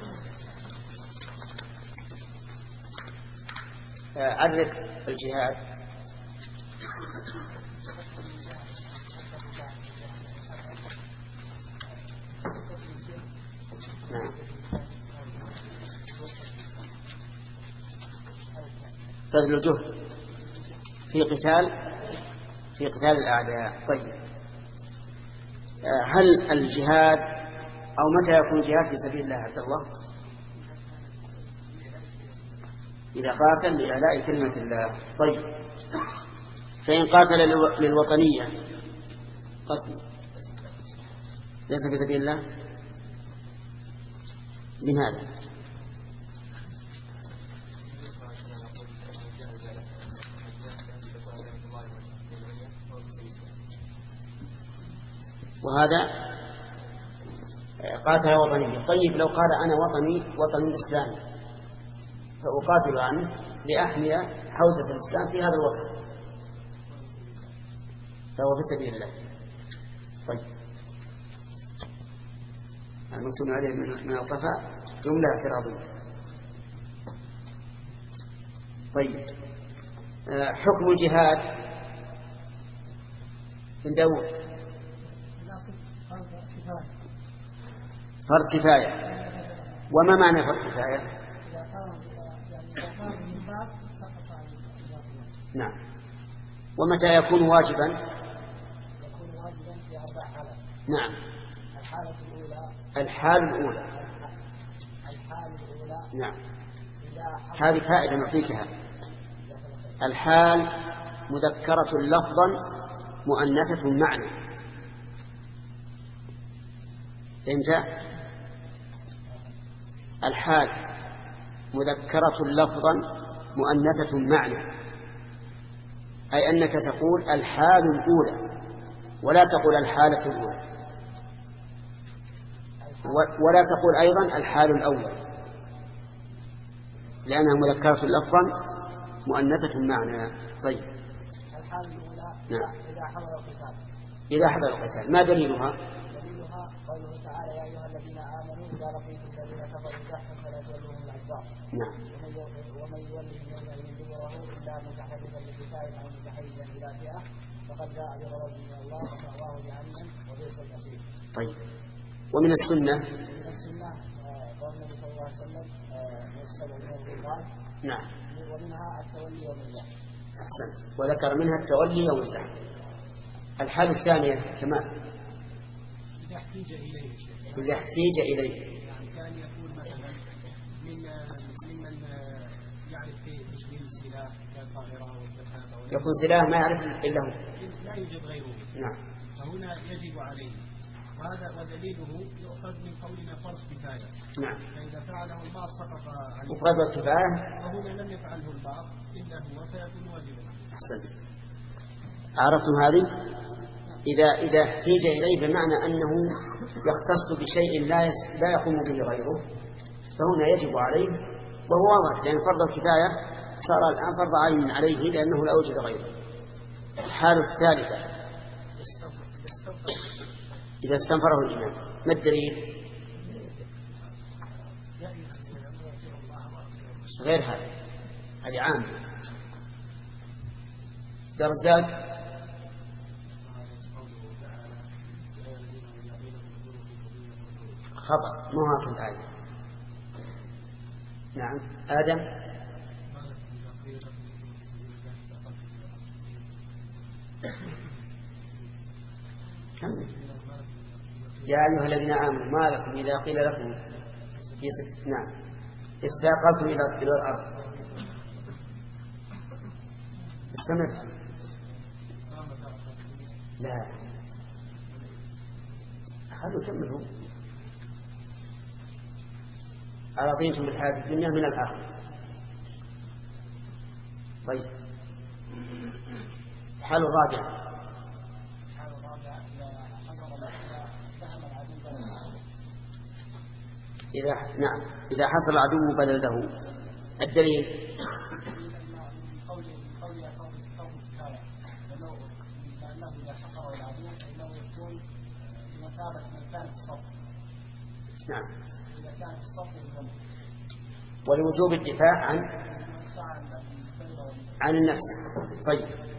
عرف الجهاد. نعم. بذل الجهد في قتال في قتال الأعداء. طيب، هل الجهاد أو متى يكون الجهاد في سبيل الله عبد الله؟ إذا قاتل لإعلاء كلمة الله. طيب، فإن قاتل للوطنية قتل ليس في سبيل الله، لماذا؟ وهذا قاتل وطنيا. طيب، لو قال أنا وطني وطني إسلامي فأقاتل عنه لأحمي حوزة الإسلام في هذا الوطن، فهو في سبيل الله. طيب، المكتوب عليه من القفاء جملة اعتراضية. طيب، حكم الجهاد من داود فرض كفاية. وما معنى فرض كفاية؟ نعم. ومتى يكون واجبا؟ يكون واجبا في أربع حالات. نعم. الحالة الأولى الحال الأولى الحالة الأولى نعم. هذه فائدة نعطيكها. الحال مذكرة لفظا مؤنثة معنى. فهمت؟ الحال مذكرة لفظا مؤنثة معنى، أي أنك تقول الحال الأولى ولا تقول الحالة الأولى، ولا تقول أيضا الحال الأول، لأنها مذكرة لفظا مؤنثة معنى. طيب، الحالة الأولى نعم. إذا حضر القتال. إذا حضر القتال. ما دليلها؟ دليلها قوله تعالى: يا أيها الذين آمنوا إذا وإذا لقيتم الذين كفروا زحفا فلا تولوهم الأدبار. نعم. ومن يولهم يومئذ دبره إلا متحرفا لقتال أو متحيزا إلى فئة فقد باء بغضب من الله ومأواه جهنم وبئس المصير. طيب. ومن السنة من السنة قول النبي صلى الله عليه وسلم والسبع من الرضوان. نعم. ومنها التولي يوم الزحف. أحسنت. وذكر منها التولي يوم الزحف. الحالة الثانية كمان إذا احتيج إليه إذا احتيج إليه يعني كان يكون مثلا من ممن يعرف في تشغيل السلاح كالطائرة والدبابة يكون سلاح ما يعرف إلا هو، لا يوجد غيره. نعم. فهنا يجب عليه، وهذا ودليله يؤخذ من قولنا فرض كفاية. نعم. فإذا فعله البعض سقط عنه، وفرض الكفاية وهنا لم يفعله البعض إلا هو فيكون واجبا. أحسنت. عرفتم هذه؟ إذا إذا احتيج إليه بمعنى أنه يختص بشيء لا يس... لا يقوم به غيره، فهنا يجب عليه، وهو واضح لأن فرض الكفاية صار الآن فرض عين عليه لأنه لا يوجد غيره. الحالة الثالثة إذا استنفره الإمام، ما الدليل؟ غير هذا، هذه عامة. درزاق خطأ، مو هاك الآية. نعم. آدم كمل. يا أيها الذين آمنوا ما لكم إذا قيل لكم نعم استاقلتم إلى إلى الأرض. استمر. لا خلوا كملوا. أرضيتم بالحياة الدنيا من الآخرة. طيب. الحالة الرابعة إذا نعم إذا حصل العدو بلده. الدليل لأنه إذا حصل العدو فإنه يكون بمثابة من كان في الصف. نعم. إذا كان في الصف يلزمه. ولوجوب الدفاع عن عن النفس. طيب.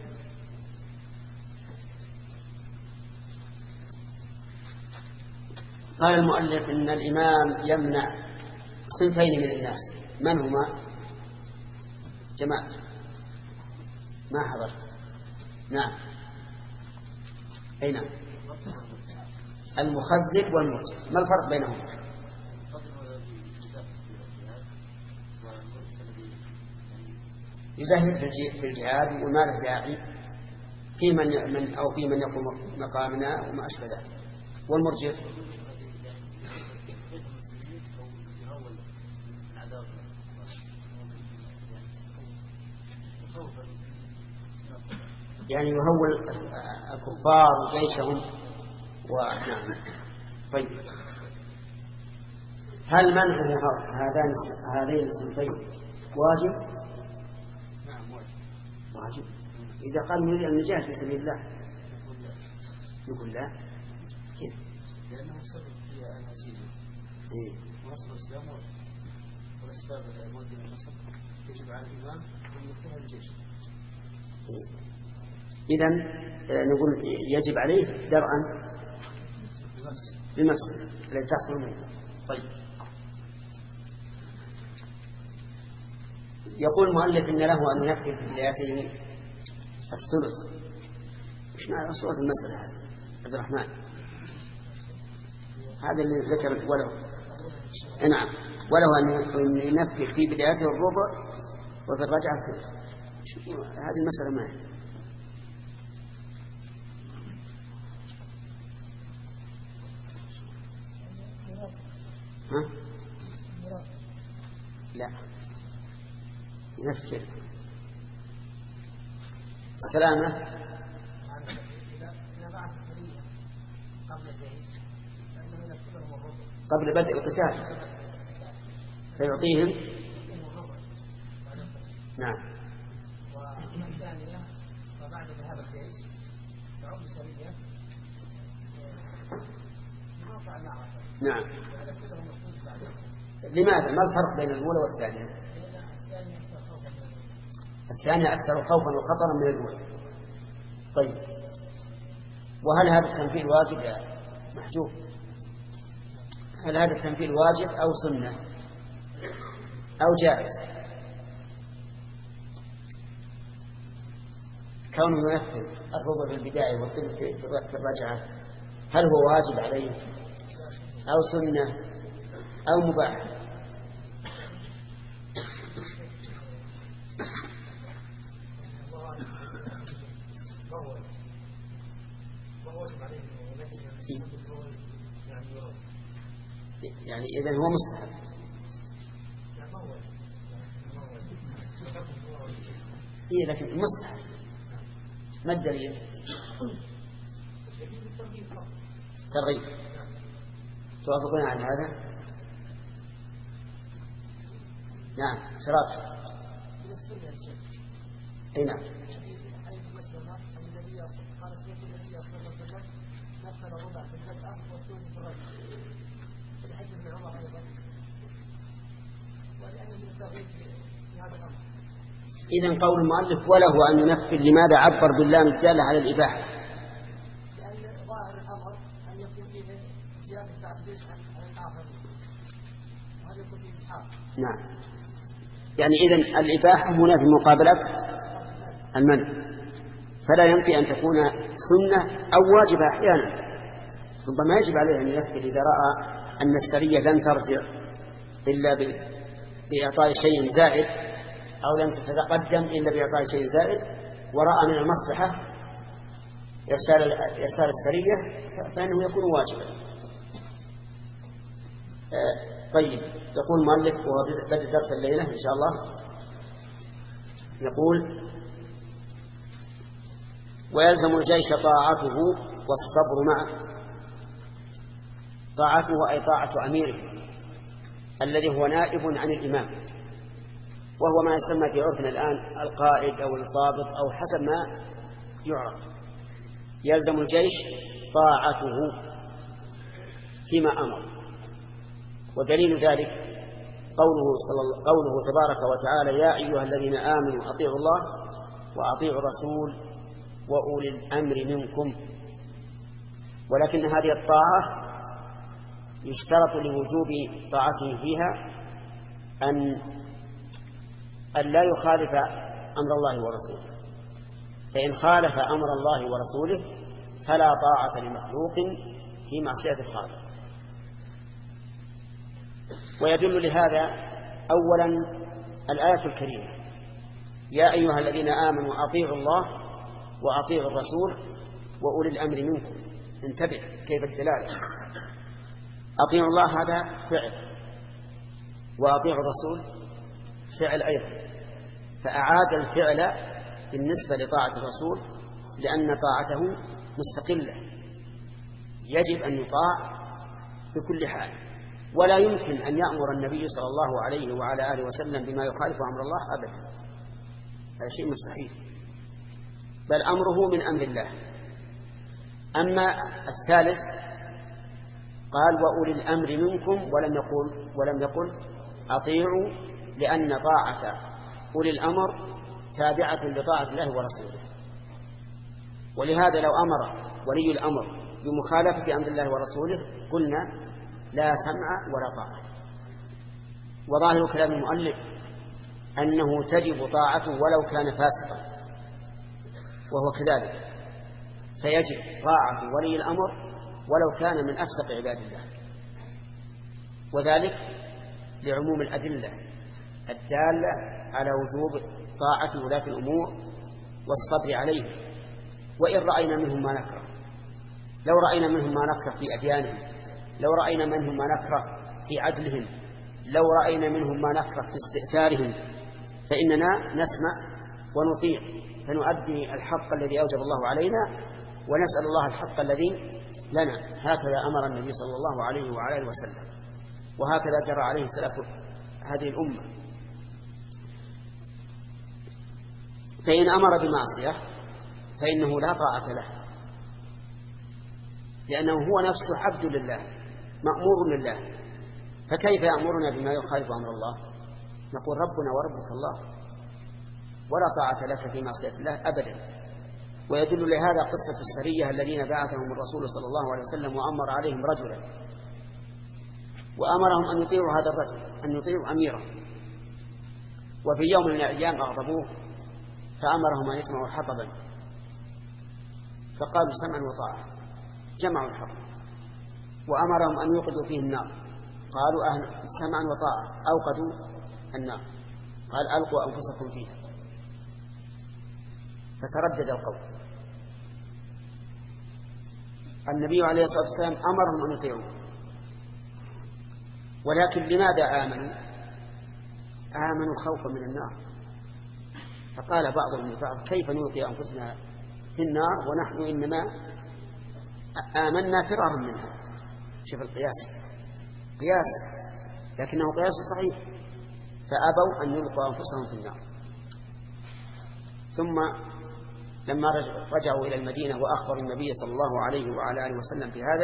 قال المؤلف إن الإمام يمنع صنفين من الناس. من هما؟ جماعة ما حضرت. نعم. أي نعم. المخذب والمرجف. ما الفرق بينهما؟ يزهد في الجهاد وما له داعي في من من أو في من يقوم مقامنا وما أشبه ذلك. والمرجف يعني يهول الكفار وجيشهم ونعم. طيب. هل منعه هذان هذين الصنفين واجب؟ نعم واجب. واجب. إذا قال نريد أن نجاهد في سبيل الله يقول لا. كيف؟ لأنه سبب في الهزيمة. إيه. ونصر الإسلام واجب. والأسباب المؤدية للنصر يجب على الإمام أن يكون الجيش. إيه. إذن نقول يجب عليه درءا لنفسه التي تحصل منه. طيب. يقول المؤلف إن له أن يكفي في الآيتين الثلث. إيش معنى صورة المسألة هذه عبد الرحمن؟ هذا اللي ذكر وله. نعم. وله أن ينفي في بدايته الربع وفي الرجعة الثلث. هذه المسألة ما هي. ها؟ لا ينفر السلامة قبل بدء القتال فيعطيهم. نعم. والثانية وبعد ذهاب الجيش تعود السرية في موقع المعركة. نعم. لماذا؟ ما الفرق بين الأولى والثانية؟ الثانية أكثر خوفا وخطرا من الأولى. طيب، وهل هذا التنفيذ واجب يا محجوب؟ هل هذا التنفيذ واجب أو سنة أو جائز؟ كونه ينفذ الربع في البداية والثلث في الرجعة هل هو واجب عليه أو سنة أو مباح؟ يعني إذن هو مستحب. إيه لكن مستحب. ما الدليل؟ ترغيب. توافقون على هذا؟ نعم. شراب. أي نعم. إذن قول المؤلف وله أن ينفذ لماذا عبر باللام الدالة على الإباحة؟ لأن ظاهر الأمر أن يكون فيه زيادة تعديل عن الآخر وهذا يكون فيه إسحاق. نعم. يعني إذن الإباحة هنا في مقابلة المنع، فلا ينفي أن تكون سنة أو واجبة أحيانا. ربما يجب عليه أن ينفذ إذا رأى أن السرية لن ترجع إلا بإعطاء شيء زائد أو لن تتقدم إلا بإعطاء شيء زائد، ورأى من المصلحة إرسال إرسال السرية فإنه يكون واجبا. طيب، يقول المؤلف وهو بدء درس الليلة إن شاء الله، يقول ويلزم الجيش طاعته والصبر معه. طاعته أي طاعة أميره الذي هو نائب عن الإمام، وهو ما يسمى في عرفنا الآن القائد أو الضابط أو حسب ما يعرف. يلزم الجيش طاعته فيما أمر، ودليل ذلك قوله, قوله تبارك وتعالى يا أيها الذين آمنوا أطيعوا الله وأطيعوا الرسول وأولي الأمر منكم. ولكن هذه الطاعة يشترط لوجوب طاعته فيها أن أن لا يخالف أمر الله ورسوله، فإن خالف أمر الله ورسوله فلا طاعة لمخلوق في معصية الخالق. ويدل لهذا أولا الآية الكريمة يا أيها الذين آمنوا أطيعوا الله وأطيعوا الرسول وأولي الأمر منكم. انتبه كيف الدلالة. أطيعوا الله هذا فعل، وأطيعوا الرسول فعل أيضا، فأعاد الفعل بالنسبة لطاعة الرسول لأن طاعته مستقلة يجب أن يطاع بكل حال، ولا يمكن أن يأمر النبي صلى الله عليه وعلى آله وسلم بما يخالف أمر الله أبدا، هذا شيء مستحيل، بل أمره من أمر الله. أما الثالث قال وأولي الأمر منكم ولم يقل ولم يقل أطيعوا، لأن طاعة أولي الأمر تابعة لطاعة الله ورسوله. ولهذا لو أمر ولي الأمر بمخالفة أمر الله ورسوله قلنا لا سمع ولا طاعة. وظاهر كلام المؤلف أنه تجب طاعته ولو كان فاسقا، وهو كذلك، فيجب طاعة ولي الأمر ولو كان من أفسق عباد الله، وذلك لعموم الأدلة الدالة على وجوب طاعة ولاة الأمور والصبر عليه. وإن رأينا منهم ما نكره، لو رأينا منهم ما نكره في أديانهم، لو رأينا منهم ما نكره في عدلهم، لو رأينا منهم ما نكره في استئثارهم، فإننا نسمع ونطيع، فنؤدي الحق الذي أوجب الله علينا ونسأل الله الحق الذي لنا. هكذا أمر النبي صلى الله عليه وعلى آله وسلم، وهكذا جرى عليه سلف هذه الأمة. فإن أمر بمعصية فإنه لا طاعة له، لأنه هو نفسه عبد لله مأمور لله، فكيف يأمرنا بما يخالف أمر الله؟ نقول ربنا وربك الله، ولا طاعة لك في معصية الله أبدا. ويدل لهذا قصة السرية الذين بعثهم الرسول صلى الله عليه وسلم وأمر عليهم رجلا، وأمرهم أن يطيعوا هذا الرجل، أن يطيعوا أميره، وفي يوم من الأيام أغضبوه فأمرهم أن يجمعوا حطبا، فقالوا سمعا وطاعة، جمعوا الحطب، وأمرهم أن يوقدوا فيه النار، قالوا أهل سمعا وطاعة، أوقدوا النار، قال ألقوا أنفسكم فيها، فتردد القول. النبي عليه الصلاة والسلام أمرهم أن يطيعوا، ولكن لماذا آمنوا؟ آمنوا خوفا من النار. فقال بعضهم لبعض كيف نلقي أنفسنا في النار ونحن إنما آمنا فرارا منها. شوف القياس، قياس لكنه قياس صحيح. فأبوا أن يلقوا أنفسهم في النار. ثم لما رجعوا إلى المدينة وأخبروا النبي صلى الله عليه وعلى آله وسلم بهذا،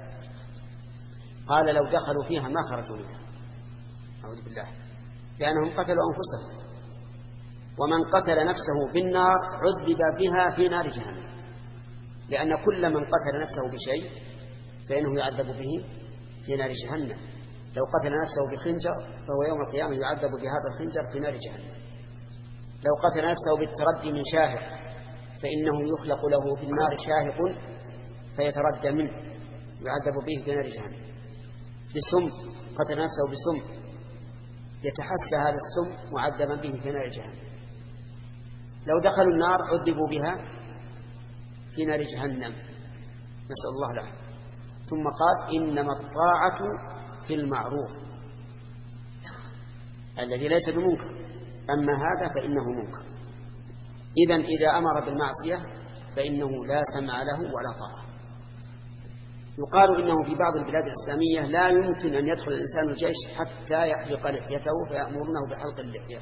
قال لو دخلوا فيها ما خرجوا منها، أعوذ بالله، لأنهم قتلوا أنفسهم، ومن قتل نفسه بالنار عذب بها في نار جهنم، لأن كل من قتل نفسه بشيء فإنه يعذب به في نار جهنم. لو قتل نفسه بخنجر فهو يوم القيامة يعذب بهذا الخنجر في نار جهنم. لو قتل نفسه بالتردي من شاهق فإنه يخلق له في النار شاهق فيتردى منه يعذب به في نار جهنم. بسم قتل نفسه بسم يتحسى هذا السم معذبا به في نار جهنم. لو دخلوا النار عذبوا بها في نار جهنم، نسأل الله العافية. ثم قال إنما الطاعة في المعروف الذي ليس بمنكر، أما هذا فإنه منكر. إذن إذا أمر بالمعصية فإنه لا سمع له ولا طاعة. يقال إنه في بعض البلاد الإسلامية لا يمكن أن يدخل الإنسان الجيش حتى يحلق لحيته فيأمرونه بحلق اللحية،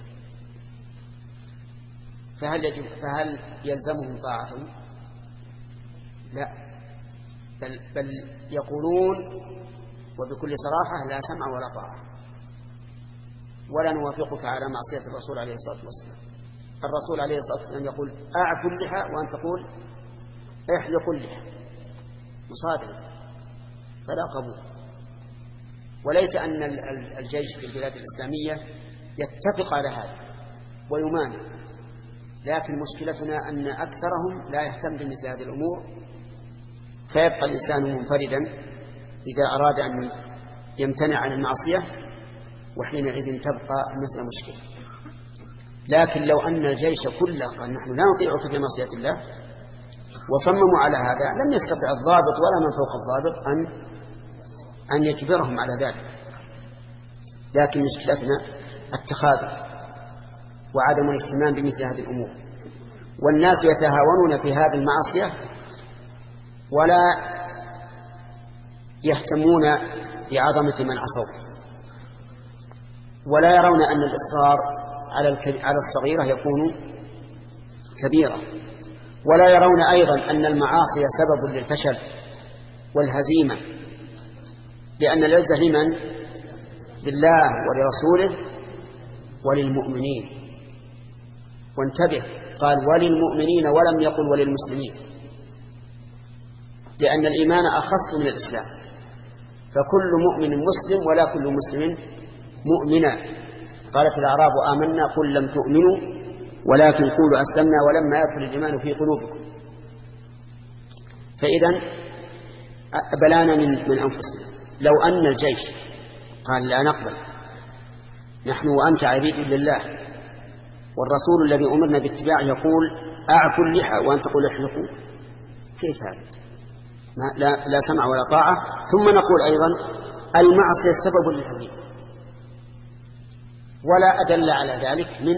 فهل, يجب فهل يلزمهم طاعته؟ لا، بل, بل يقولون وبكل صراحة لا سمع ولا طاعة، ولا نوافقك على معصية الرسول عليه الصلاة والسلام. الرسول عليه الصلاة والسلام يقول أعفوا اللحى وأن تقول احلقوا اللحى، مصادمة، فلا قبول. وليت أن الجيش في البلاد الإسلامية يتفق على هذا ويمانع، لكن مشكلتنا أن أكثرهم لا يهتم بمثل هذه الأمور، فيبقى الإنسان منفردا إذا أراد أن يمتنع عن المعصية، وحينئذ تبقى المسألة مشكلة. لكن لو أن الجيش كله قال نحن لا نطيعك في معصية الله وصمموا على هذا، لم يستطع الضابط ولا من فوق الضابط أن أن يجبرهم على ذلك. لكن مشكلتنا اتخاذ وعدم الاهتمام بمثل هذه الأمور، والناس يتهاونون في هذه المعصية ولا يهتمون بعظمة من عصوا، ولا يرون أن الإصرار على الصغيرة يكون كبيرة، ولا يرون أيضا أن المعاصي سبب للفشل والهزيمة، لأن العزة لمن؟ لله ولرسوله وللمؤمنين. وانتبه، قال وللمؤمنين ولم يقل وللمسلمين، لأن الإيمان أخص من الإسلام، فكل مؤمن مسلم ولا كل مسلم مؤمنا. قالت الأعراب آمنا قل لم تؤمنوا ولكن قولوا أسلمنا ولما يدخل الإيمان في قلوبكم. فإذا بلانا من, من أنفسنا. لو أن الجيش قال لا نقبل، نحن وأنت عبيد لله، والرسول الذي أمرنا باتباعه يقول أعفوا اللحى وأن تقول احلقوا، كيف هذا؟ لا, لا سمع ولا طاعة. ثم نقول أيضا المعصية سبب للهزيمة، ولا أدل على ذلك من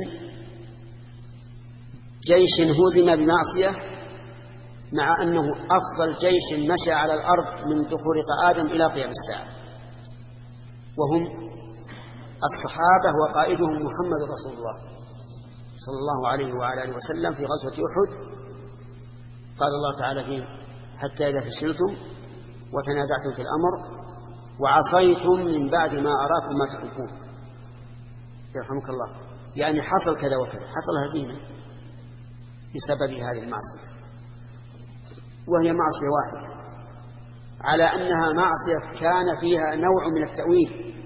جيش هزم بمعصية مع أنه أفضل جيش مشى على الأرض منذ خلق آدم إلى قيام الساعة، وهم الصحابة وقائدهم محمد رسول الله صلى الله عليه وعلى آله وسلم في غزوة أحد. قال الله تعالى فيه حتى إذا فشلتم وتنازعتم في الأمر وعصيتم من بعد ما أراكم ما تحبون يرحمك الله، يعني حصل كذا وكذا، حصل هزيمة بسبب هذه المعصية، وهي معصية واحدة، على أنها معصية كان فيها نوع من التأويل.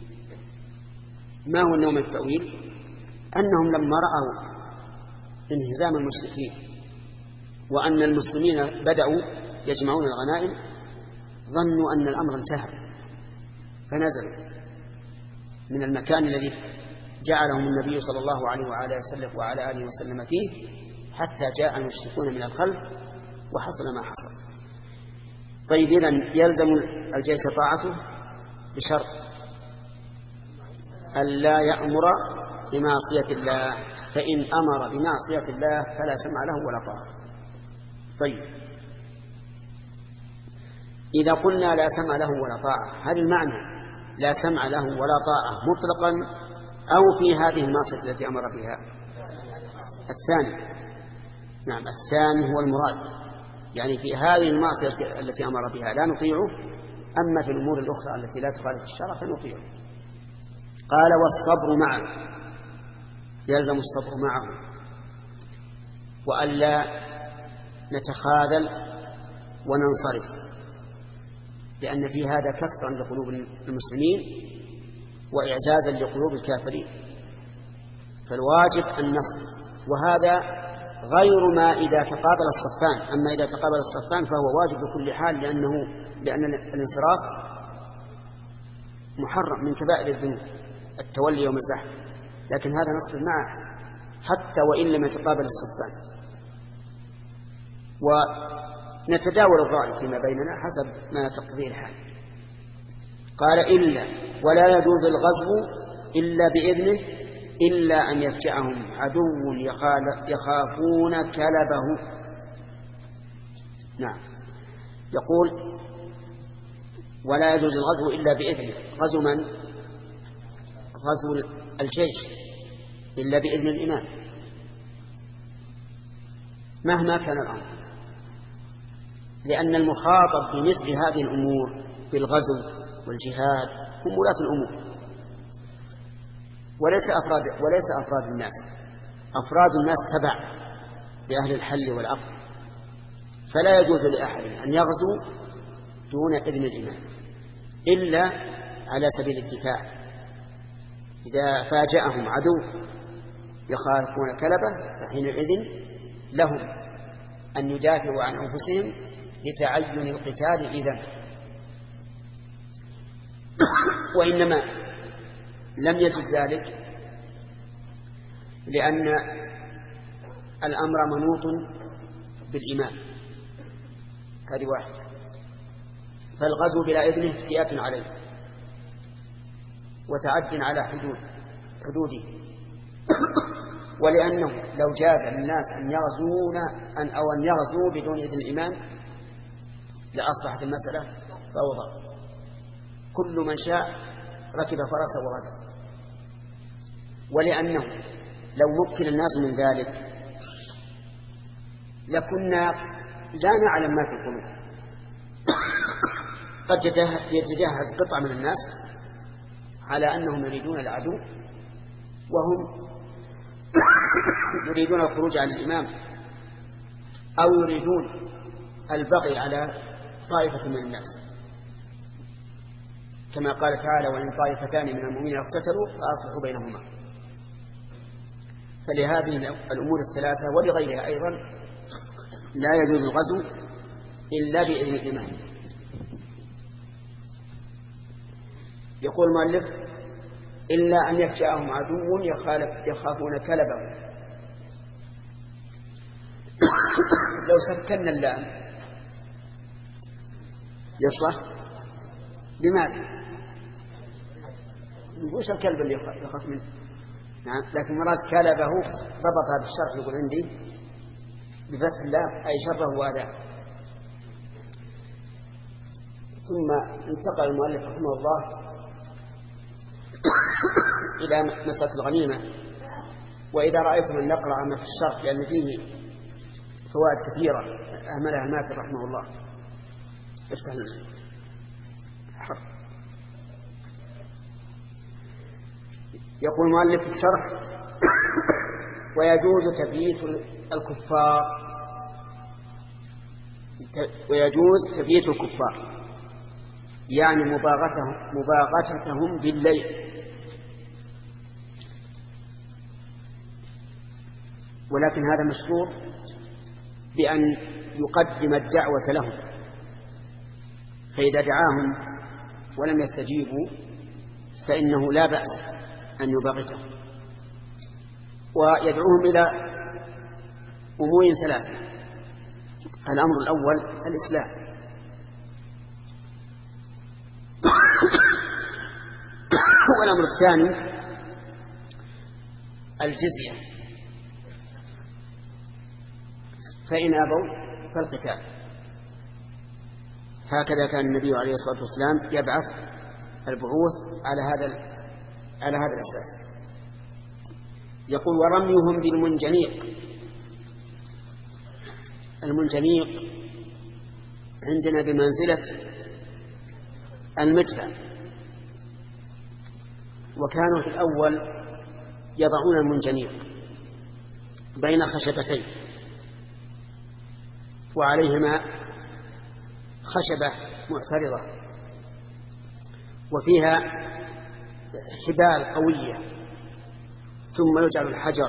ما هو النوع من التأويل؟ أنهم لما رأوا انهزام المشركين وأن المسلمين بدأوا يجمعون الغنائم ظنوا أن الأمر انتهى، فنزلوا من المكان الذي جعلهم النبي صلى الله عليه وعلى وسلم وعلى آله وسلم فيه حتى جاء المشركون من الخلف وحصل ما حصل. طيب إذن يلزم الجيش طاعته بشرط ألا يأمر بمعصية الله، فإن أمر بمعصية الله فلا سمع له ولا طاعة. طيب إذا قلنا لا سمع له ولا طاعة، هل المعنى لا سمع له ولا طاعة مطلقا أو في هذه المعصية التي أمر بها؟ الثاني. نعم الثاني هو المراد، يعني في هذه المعصية التي أمر بها لا نطيعه، أما في الأمور الأخرى التي لا تخالف الشرع فنطيعه. قال والصبر معه، يلزم الصبر معه وألا نتخاذل وننصرف، لأن في هذا كسرا لقلوب المسلمين وإعزازا لقلوب الكافرين، فالواجب النصر، وهذا غير ما إذا تقابل الصفان. أما إذا تقابل الصفان فهو واجب بكل حال، لأنه لأن الانصراف محرم من كبائر الذنوب التولي يوم الزحف، لكن هذا نصر معه حتى وإن لم يتقابل الصفان. ونتداول الرأي فيما بيننا حسب ما تقتضيه الحال. قال إلا ولا يجوز الغزو إلا بإذنه إلا أن يفجأهم عدو يخافون كلبه. نعم يقول ولا يجوز الغزو إلا بإذنه. غزو من؟ غزو الجيش إلا بإذن الإمام مهما كان الأمر، لأن المخاطب بمثل هذه الأمور بالغزو والجهاد هم ولاة الأمور وليس أفراد, وليس أفراد الناس. أفراد الناس تبع لأهل الحل والعقد، فلا يجوز لأحد أن يغزو دون إذن الإمام إلا على سبيل الدفاع. إذا فاجأهم عدو يخافون كلبه فحينئذ لهم أن يدافعوا عن أنفسهم لتعين القتال إذن. وإنما لم يجوز ذلك لأن الأمر منوط بالإمام، هذه واحدة. فالغزو بلا إذنه افتئات عليه وتعد على حدود حدوده، ولأنه لو جاز للناس أن يغزون أن أو أن يغزوا بدون إذن الإمام لأصبحت المسألة فوضى، كل من شاء ركب فرسه وغزا. ولأنه لو مكن الناس من ذلك لكنا لا نعلم ما في القلوب. قد يتجهز قطعة من الناس على أنهم يريدون العدو وهم يريدون الخروج عن الإمام أو يريدون البغي على طائفة من الناس، كما قال تعالى وإن طائفتان من المؤمنين اقتتلوا فأصلحوا بينهما. فلهذه الأمور الثلاثة ولغيرها أيضا لا يجوز الغزو إلا بإذن الإمام. يقول المؤلف إلا أن يفجأهم عدو يخافون كلبه. لو سكننا اللام يصلح. لماذا؟ وش الكلب اللي يخاف منه؟ نعم، لكن مرات كلبه ضبطها بالشرح يقول عندي بفتح اللام أي شره وأذاه. ثم انتقل المؤلف رحمه الله إلى مسألة الغنيمة. وإذا رأيتم أن نقرأ ما في الشرح لأن فيه فوائد كثيرة أهملها الماتر رحمه الله. افتح يقول المؤلف في الشرح: ويجوز تبييت الكفار ويجوز تبييت الكفار يعني مباغتهم, مباغتتهم بالليل، ولكن هذا مشروط بأن يقدم الدعوة لهم، فإذا دعاهم ولم يستجيبوا فإنه لا بأس أن يباغتهم، ويدعوهم إلى أمور ثلاثة: الأمر الأول الإسلام، والأمر الثاني الجزية، فإن أبوا فالقتال. هكذا كان النبي عليه الصلاة والسلام يبعث البعوث على هذا على هذا الأساس. يقول: ورميهم بالمنجنيق. المنجنيق عندنا بمنزلة المدفع، وكانوا في الأول يضعون المنجنيق بين خشبتين وعليهما خشبة معترضة وفيها حبال قوية، ثم يجعل الحجر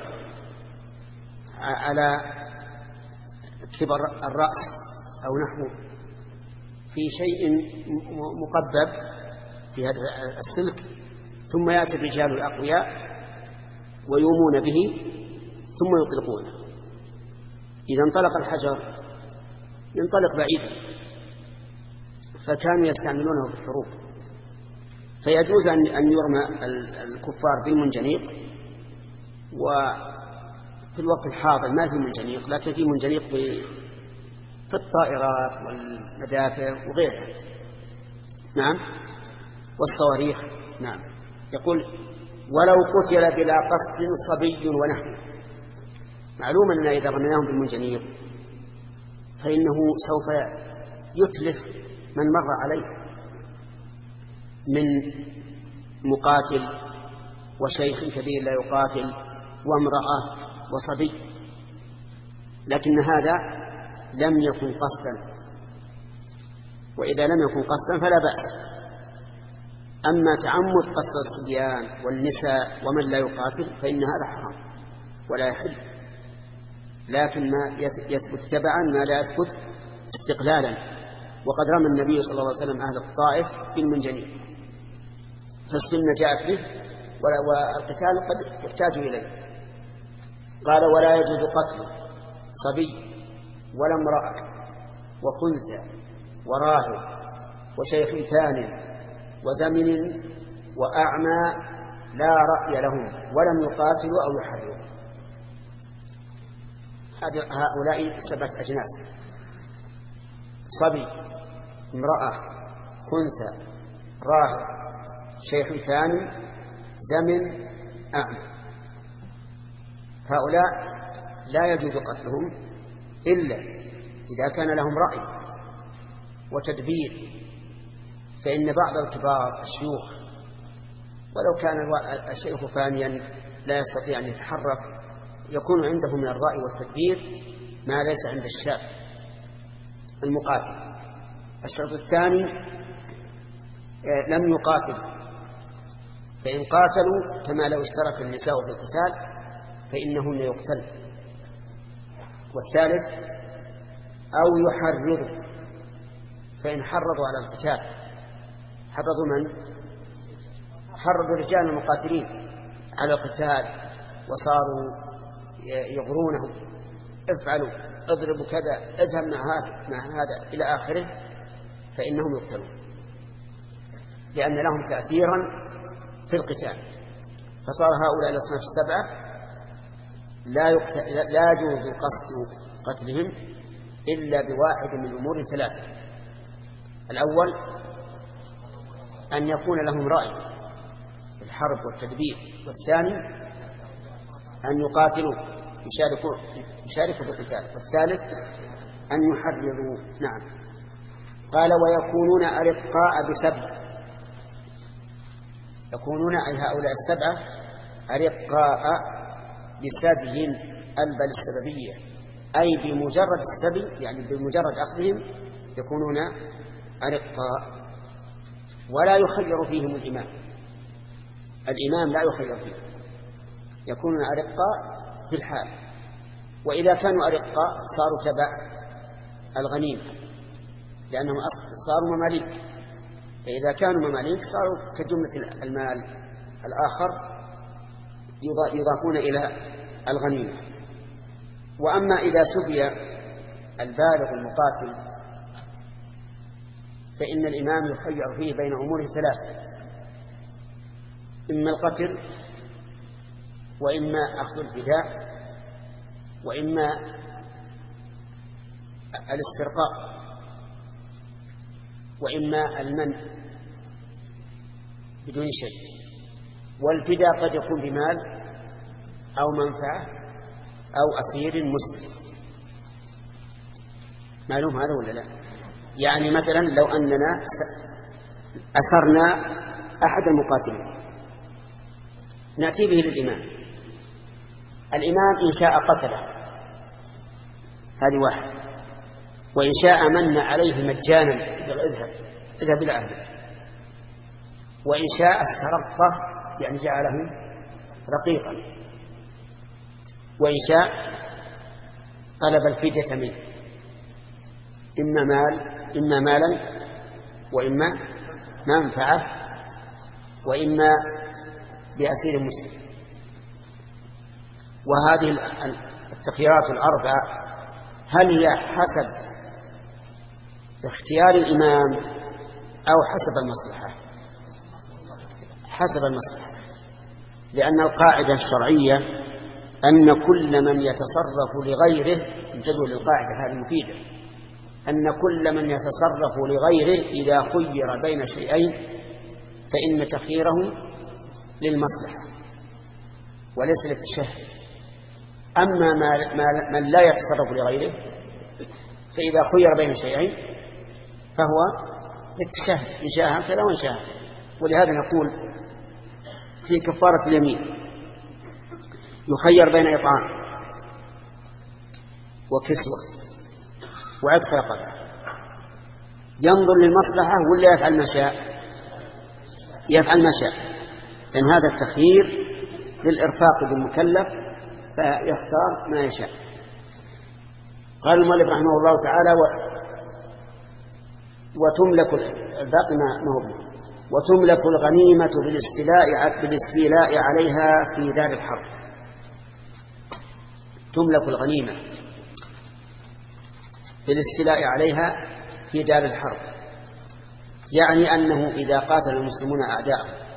على كبر الرأس أو نحوه في شيء مقبب في هذا السلك، ثم يأتي الرجال الأقوياء ويومون به ثم يطلقونه. إذا انطلق الحجر ينطلق بعيدا، فكانوا يستعملونه في الحروب. فيجوز أن يرمى الكفار بالمنجنيق، وفي الوقت الحاضر ما في منجنيق، لكن في منجنيق في الطائرات والمدافع وغيرها. نعم، والصواريخ. نعم. يقول: ولو قتل بلا قصد صبي ونحو. معلوم أننا إذا رميناهم بالمنجنيق فإنه سوف يتلف من مر عليه من مقاتل وشيخ كبير لا يقاتل وامرأة وصبي، لكن هذا لم يكن قصدا، وإذا لم يكن قصدا فلا بأس. أما تعمد قصد الصبيان والنساء ومن لا يقاتل فإن هذا حرام ولا يحل، لكن ما يثبت تبعا ما لا يثبت استقلالا. وقد رمى النبي صلى الله عليه وسلم أهل الطائف بالمنجنيق، فالسنة جاءت به والقتال قد يحتاج إليه. قال: ولا يجوز قتل صبي ولا امرأة وخنثى وراهب وشيخ ثان وزمن وأعمى لا رأي لهم ولم يقاتلوا أو يحرروا. هؤلاء سبعة أجناس: صبي، امرأة، خنثى، راهب، شيخ ثاني، زمن، أعمى. هؤلاء لا يجوز قتلهم إلا إذا كان لهم رأي وتدبير، فإن بعض الكبار الشيوخ ولو كان الشيخ فانيا لا يستطيع أن يتحرك يكون عنده من الرأي والتدبير ما ليس عند الشاب المقاتل. الشرط الثاني لم يقاتل، فإن قاتلوا كما لو اشترك النساء في القتال فإنهن يقتل. والثالث أو يحرضوا، فإن حرضوا على القتال حرضوا من؟ حرضوا رجال المقاتلين على القتال وصاروا يغرونهم: افعلوا، اضربوا كذا، اذهب مع هذا مع هذا إلى آخره، فإنهم يقتلون لأن لهم تأثيرا في القتال. فصار هؤلاء الأصناف السبعة لا لا يجوز قصد قتلهم إلا بواحد من الأمور ثلاثة: الأول أن يكون لهم رأي في الحرب والتدبير، والثاني أن يقاتلوا يشاركوا يشاركوا في القتال، والثالث أن يحرروا. نعم. قال: ويكونون أرقاء بسبب. يكونون أي هؤلاء السبعة أرقاء بسبي البل السببية، أي بمجرد السبي يعني بمجرد أخذهم يكونون أرقاء، ولا يخير فيهم الإمام. الإمام لا يخير فيه، يكونون أرقاء في الحال. وإذا كانوا أرقاء صاروا تبع الغنيمة، لأنهم صاروا مماليك، فإذا كانوا مماليك صاروا كجملة المال الآخر يضافون إلى الغنيمة. وأما إذا سبي البالغ المقاتل فإن الإمام يخير فيه بين أمور ثلاثة: إما القتل، وإما أخذ الفداء، وإما الاسترقاق، وإما المنع بدون شيء. والفداء قد يكون بمال أو منفعة أو أسير مسلم. معلوم هذا ولا لا؟ يعني مثلا لو أننا أسرنا أحد المقاتلين نأتي به للإمام، الإمام إن شاء قتله، هذه واحد، وإن شاء من عليه مجانا اذهب اذهب إلى أهلك، وإن شاء استرقه يعني جعله رقيقا، وإن شاء طلب الفدية منه، إما مال إما مالا وإما منفعة وإما بأسير مسلم. وهذه التخييرات الأربعة هل هي حسب اختيار الإمام أو حسب المصلحة؟ حسب المصلحة، لأن القاعدة الشرعية أن كل من يتصرف لغيره، انتبهوا للقاعدة هذه مفيدة، أن كل من يتصرف لغيره إذا خير بين شيئين فإن تخييره للمصلحة وليس للتشهي. أما من لا يتصرف لغيره فإذا خير بين شيئين فهو للتشهي، إن شاء هكذا وإن شاء هكذا. ولهذا نقول في كفارة اليمين يخير بين إطعام وكسوة وعتق رقبة، ينظر للمصلحة ولا يفعل ما شاء؟ يفعل ما شاء، لأن هذا التخيير للإرفاق بالمكلف فيختار ما يشاء. قال المؤلف رحمه الله تعالى: و... وتملك الباقي ما هو به وتملك الغنيمة بالاستيلاء بالاستيلاء عليها في دار الحرب. تملك الغنيمة بالاستيلاء عليها في دار الحرب، يعني أنه إذا قاتل المسلمون أعداءهم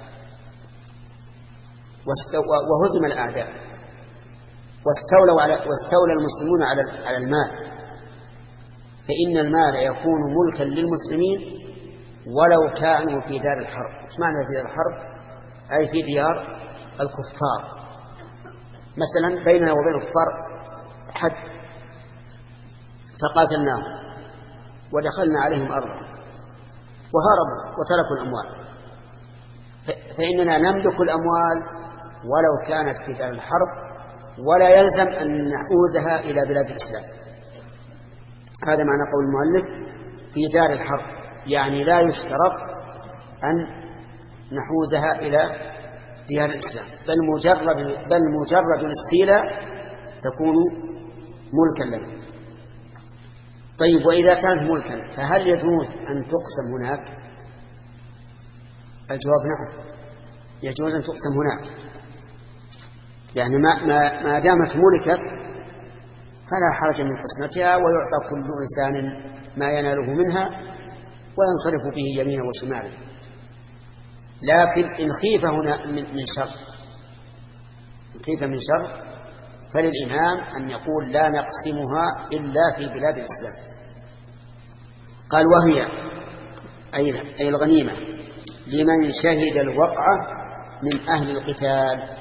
وهزم الأعداء واستولوا على واستولى المسلمون على على المال، فإن المال يكون ملكا للمسلمين ولو كانوا في دار الحرب. ايش معنى في دار الحرب؟ أي في ديار الكفار. مثلا بيننا وبين الكفار حد فقاتلناهم ودخلنا عليهم أرضا وهربوا وتركوا الأموال، فإننا نملك الأموال ولو كانت في دار الحرب، ولا يلزم أن نحوزها إلى بلاد الإسلام. هذا معنى قول المؤلف في دار الحرب، يعني لا يشترط أن نحوزها إلى ديار الإسلام، بل مجرد, بل مجرد الاستيلاء تكون ملكا لنا. طيب، وإذا كانت ملكا فهل يجوز أن تقسم هناك؟ الجواب نعم، يجوز أن تقسم هناك، يعني ما, ما, ما دامت ملكت فلا حاجة من قسمتها، ويعطى كل إنسان ما يناله منها وينصرف به يمينا وشمالا. لكن إن خيف هنا من شر إن خيف من شر فللإمام أن يقول لا نقسمها إلا في بلاد الإسلام. قال: وهي أي الغنيمة لمن شهد الوقعة من أهل القتال.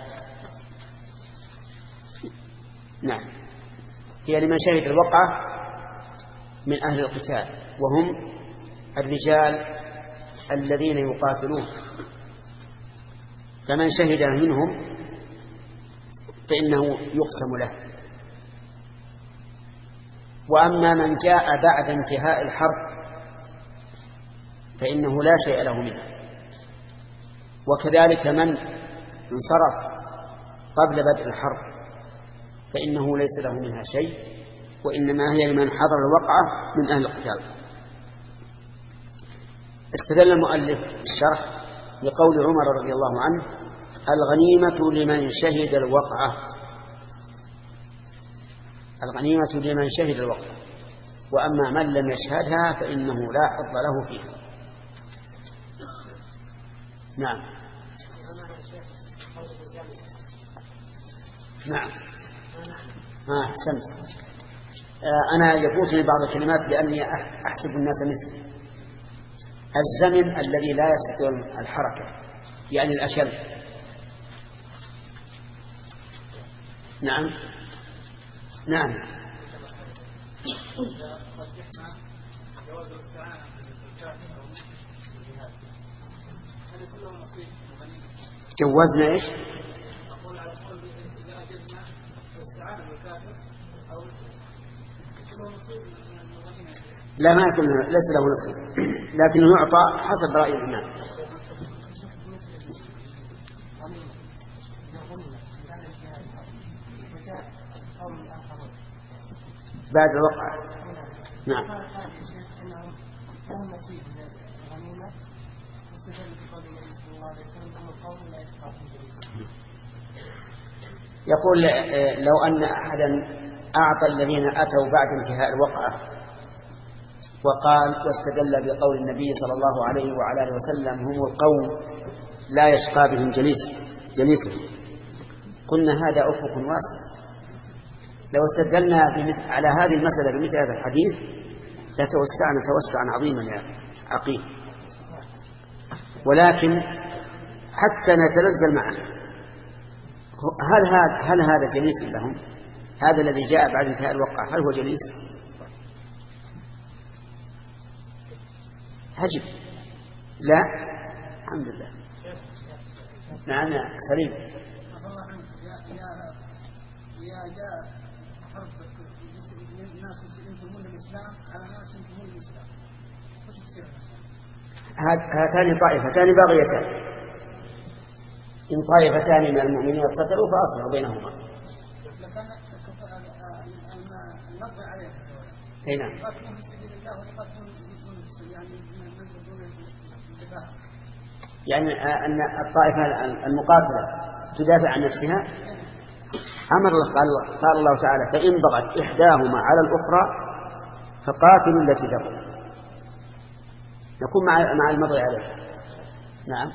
نعم، هي لمن شهد الوقعة من أهل القتال، وهم الرجال الذين يقاتلون فمن شهد منهم فإنه يقسم له. وأما من جاء بعد انتهاء الحرب فإنه لا شيء له منه. وكذلك من انصرف قبل بدء الحرب فإنه ليس له منها شيء، وإنما هي لمن حضر الوقعة من أهل القتال. استدل المؤلف الشرح لقول عمر رضي الله عنه: الغنيمة لمن شهد الوقعة، الغنيمة لمن شهد الوقعة، وأما من لم يشهدها فإنه لا حظ له فيها. نعم نعم ها أحسنت. آه أنا يفوتني بعض الكلمات لأني أحسب الناس مثلي. الزمن الذي لا يستطيع الحركة يعني الأشل. نعم نعم جوزنا إيش؟ لا ما يكون ليس له نصيب، لكنه يعطى حسب رأي الإمام. بعد الوقعة. نعم يقول لو أن أحدا أعطى الذين أتوا بعد انتهاء الوقعة وقال واستدل بقول النبي صلى الله عليه وعلى آله وسلم: هم القوم لا يشقى بهم جليس جليسهم، قلنا هذا أفق واسع. لو استدلنا على هذه المسألة بمثل هذا الحديث لتوسعنا توسعا عظيما يا عقيل، ولكن حتى نتنزل معه. هل هذا هل هذا جليس لهم؟ هذا الذي جاء بعد انتهاء الوقعة هل هو جليس؟ عجب. لا الحمد لله. نعم يا سليم. يا جاء حرب الناس ينتمون الإسلام على ناس ينتمون الإسلام، وش تصير؟ هاتان طائفتان باغيتان، إن طائفتان من المؤمنين اقتتلوا فأصلحوا بينهما. لكن النقض عليه. أي نعم. يقاتلون في سبيل الله ويقاتلون يعني من دون الجبهة. يعني أن الطائفة المقاتلة تدافع عن نفسها. أمر الله قال, قال الله تعالى: فإن بغت إحداهما على الأخرى فقاتلوا التي تبغي. نكون مع مع المضي عليه. نعم.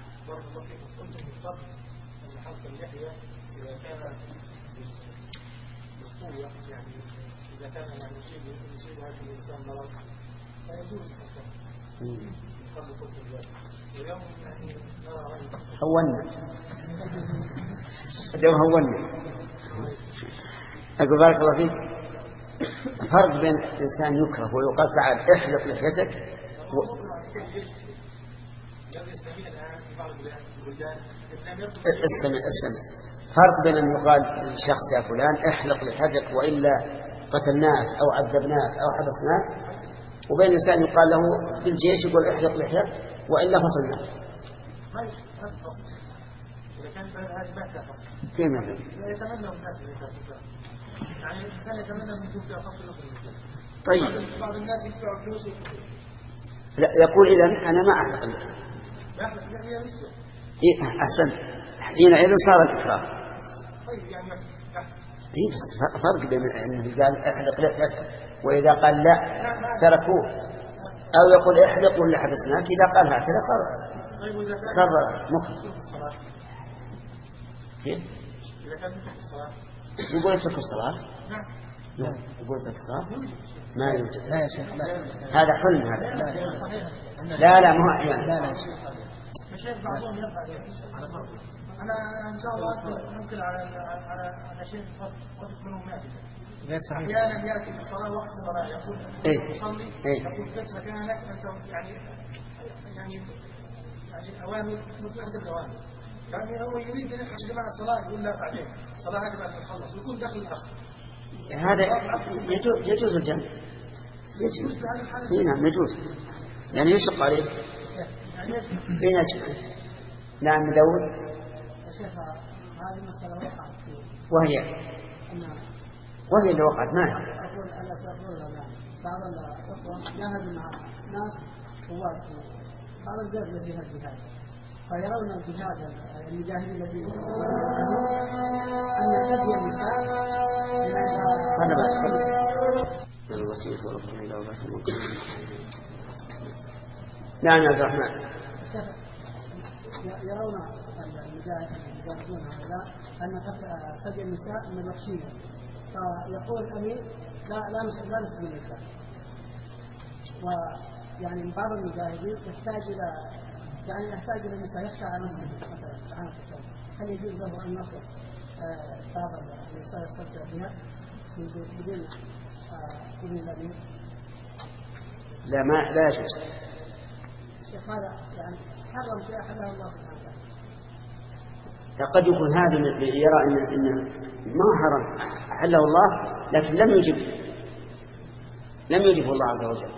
هونا اليوم هونا. أقول بارك الله فيك. الفرق بين إنسان يكره ويقال تعال احلق لحيتك و... السمع السمع فرق بين أن يقال لشخص يا فلان احلق لحيتك وإلا قتلناك أو عذبناك أو حبسناك، وبين إنسان يقال له بالجيش يقول احلق لحيتك وإلا فصلناك. كيف يعني؟ يتمنى الناس يعني الإنسان يتمنى أن يكون فيها فصل يخرج. طيب بعض الناس يدفعوا فلوس. لا يقول إذن أنا ما أحلق اللحية. يحلق اللحية مسلم. إيه أحسن. حينئذ صار الإكراه. طيب يعني إيه بس فرق بين أنه قال احلق لحيتك وإذا قال لا تركوه، أو يقول احلق ولا حبسناك. إذا قال هكذا صار صار مكره. كيف؟ إذا كان في الصلاة يقول اترك الصلاة. نعم يقول اترك الصلاة ما يوجد. لا يا شيخ لا. هذا حلم هذا. لا لا ما هو أحيان. لا لا مشايخ بعضهم يفعل على فرض. أنا إن شاء الله ممكن على على على شيء قد يكونوا مادة. أحيانا يأتي في الصلاة وقت الصلاة يقول يصلي يقول كيف مكانك أنت يعني يعني يعني الأوامر متعدد الأوامر. يعني هو يريد أن يحفظ جماعة الصلاة يقول لا بعدين صلاة هذه بعد ما تخلص ويكون داخل الأصل. هذا يجوز, يجوز الجمع. يجوز. إيه نعم يجوز. يعني يشق عليه. بين أجمع. نعم داود. الشيخ هذه المسألة وقعت في وهي وهي اللي وقعت ما أقول أنا سأقول أنا بعض الأخوة جاهدوا مع ناس قوات بعض الجهد فيها الجهاد فيرون الجهاد المجاهدين الذين أن سبي النساء هذا ما الوسيلة وربنا إلى وبعث المنكر. نعم يا عبد الرحمن. يرون المجاهدون هؤلاء أن سبي النساء من الوحشية فيقول الأمير لا لا لا نسبي النساء. ويعني بعض المجاهدين يحتاج إلى يعني يحتاج إلى النساء يخشى على نفسه مثلا هل يجوز له أن يأخذ بعض النساء يستمتع بها بدون بدون الأمير؟ لا ما لا يجوز. الشيخ هذا يعني حرم في أحدها الله سبحانه وتعالى. قد يكون هذا يرى إن إن ما حرم أحله الله لكن لم يجب لم يجبه الله عز وجل.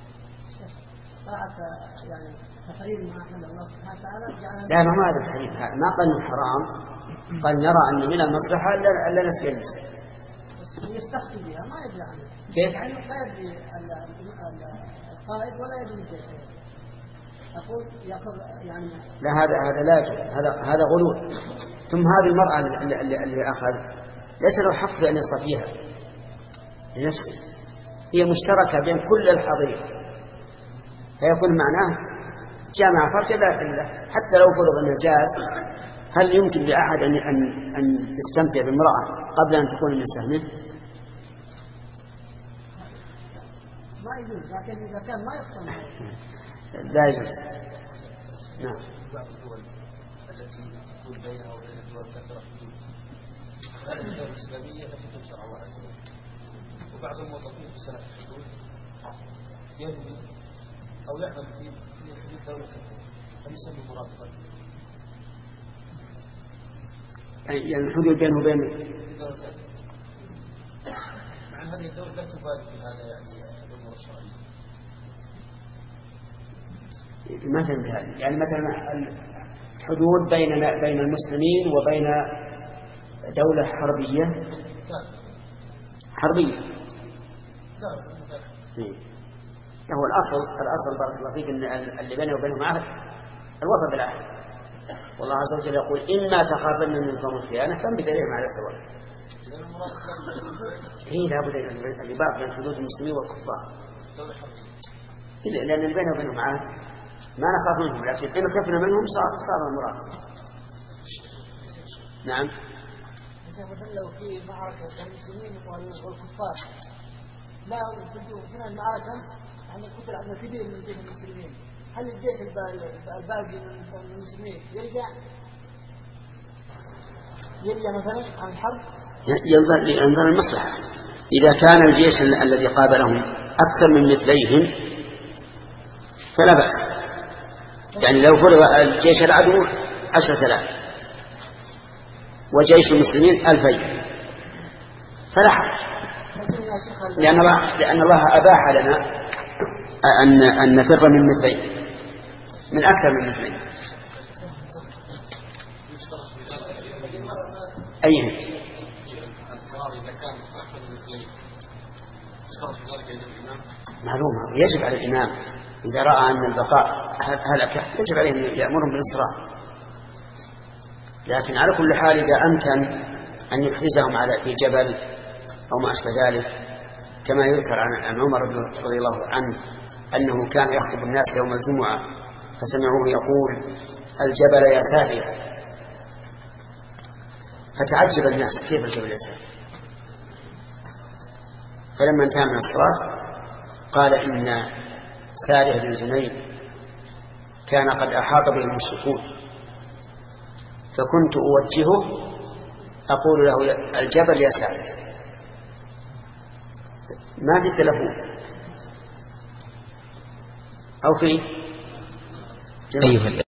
يعني تحريم ما أحل الله سبحانه وتعالى. لا ما هذا التحريم ما قال إنه حرام قال نرى أن من المصلحة ألا نسبي النساء. يستخفي بها ما يدري عنه. كيف؟ يعني لا يدري القائد ولا يدري الجيش. أقول يأخذ يعني. لا هذا هذا لا يجوز هذا هذا غلو. ثم هذه المرأة اللي, اللي, اللي أخذ ليس له حق بأن يصطفيها لنفسه هي مشتركة بين كل الحاضرين فيكون معناه جامع فرق لا حتى لو فرض أنه جاز هل يمكن لأحد أن أن أن يستمتع بامرأة قبل أن تكون النساء منه؟ ما يجوز لكن إذا كان ما يقتنع لا يجوز. نعم. بعض الدول التي تكون بينها وبين الدول كثرة حدود هذه الدول الإسلامية التي تنشر الله عز وجل وبعض الموظفين في سنة الحدود يهدي أو يعمل في حدود دولة كثيرة هل يسمى مرافقا؟ يعني الحدود بينه وبين مع أن هذه الدولة لا تبالي في هذا يعني الأمور الشرعية. ما فهمت هذه يعني مثلا الحدود بين بين المسلمين وبين دولة حربية حربية هو الأصل الأصل بارك الله فيك أن اللي بينه وبينهم عهد الوفاء بالعهد والله عز وجل يقول إما تخافن من قوم الخيانة فانبذ إليهم على سواء. هي لابد أن يباع بين حدود المسلمين والكفار لأن اللي بينه وبينهم عهد ما نخاف منهم لكن إن خفنا منهم صار صار المراد. نعم. مثلا لو في معركة بين المسلمين والكفار لا يفجوا هنا المعركة عن القتل عن كثير من بين المسلمين هل الجيش الباقي من المسلمين يرجع يرجع مثلا عن الحرب؟ ينظر ينظر المصلحة. إذا كان الجيش الذي قابلهم أكثر من مثليهم فلا بأس. يعني لو فرض الجيش العدو عشرة آلاف وجيش المسلمين ألفين فلا حرج لأن الله لأن الله أباح لنا أن أن نفر من مثلين من أكثر من مثلين. أيهم معلومة يجب على الإمام إذا رأى أن البقاء هلكة يجب عليه أن يأمرهم بالانصراف لكن على كل حال إذا أمكن أن يحرزهم على في جبل أو ما أشبه ذلك كما يذكر عن عمر رضي الله عنه أنه كان يخطب الناس يوم الجمعة فسمعوه يقول الجبل يا سارية فتعجب الناس كيف الجبل يا سارية فلما انتهى من الصلاة قال إن سارية بن زنيد كان قد أحاط به المشركون فكنت أوجهه أقول له الجبل يا سارية ما في تلفون أو في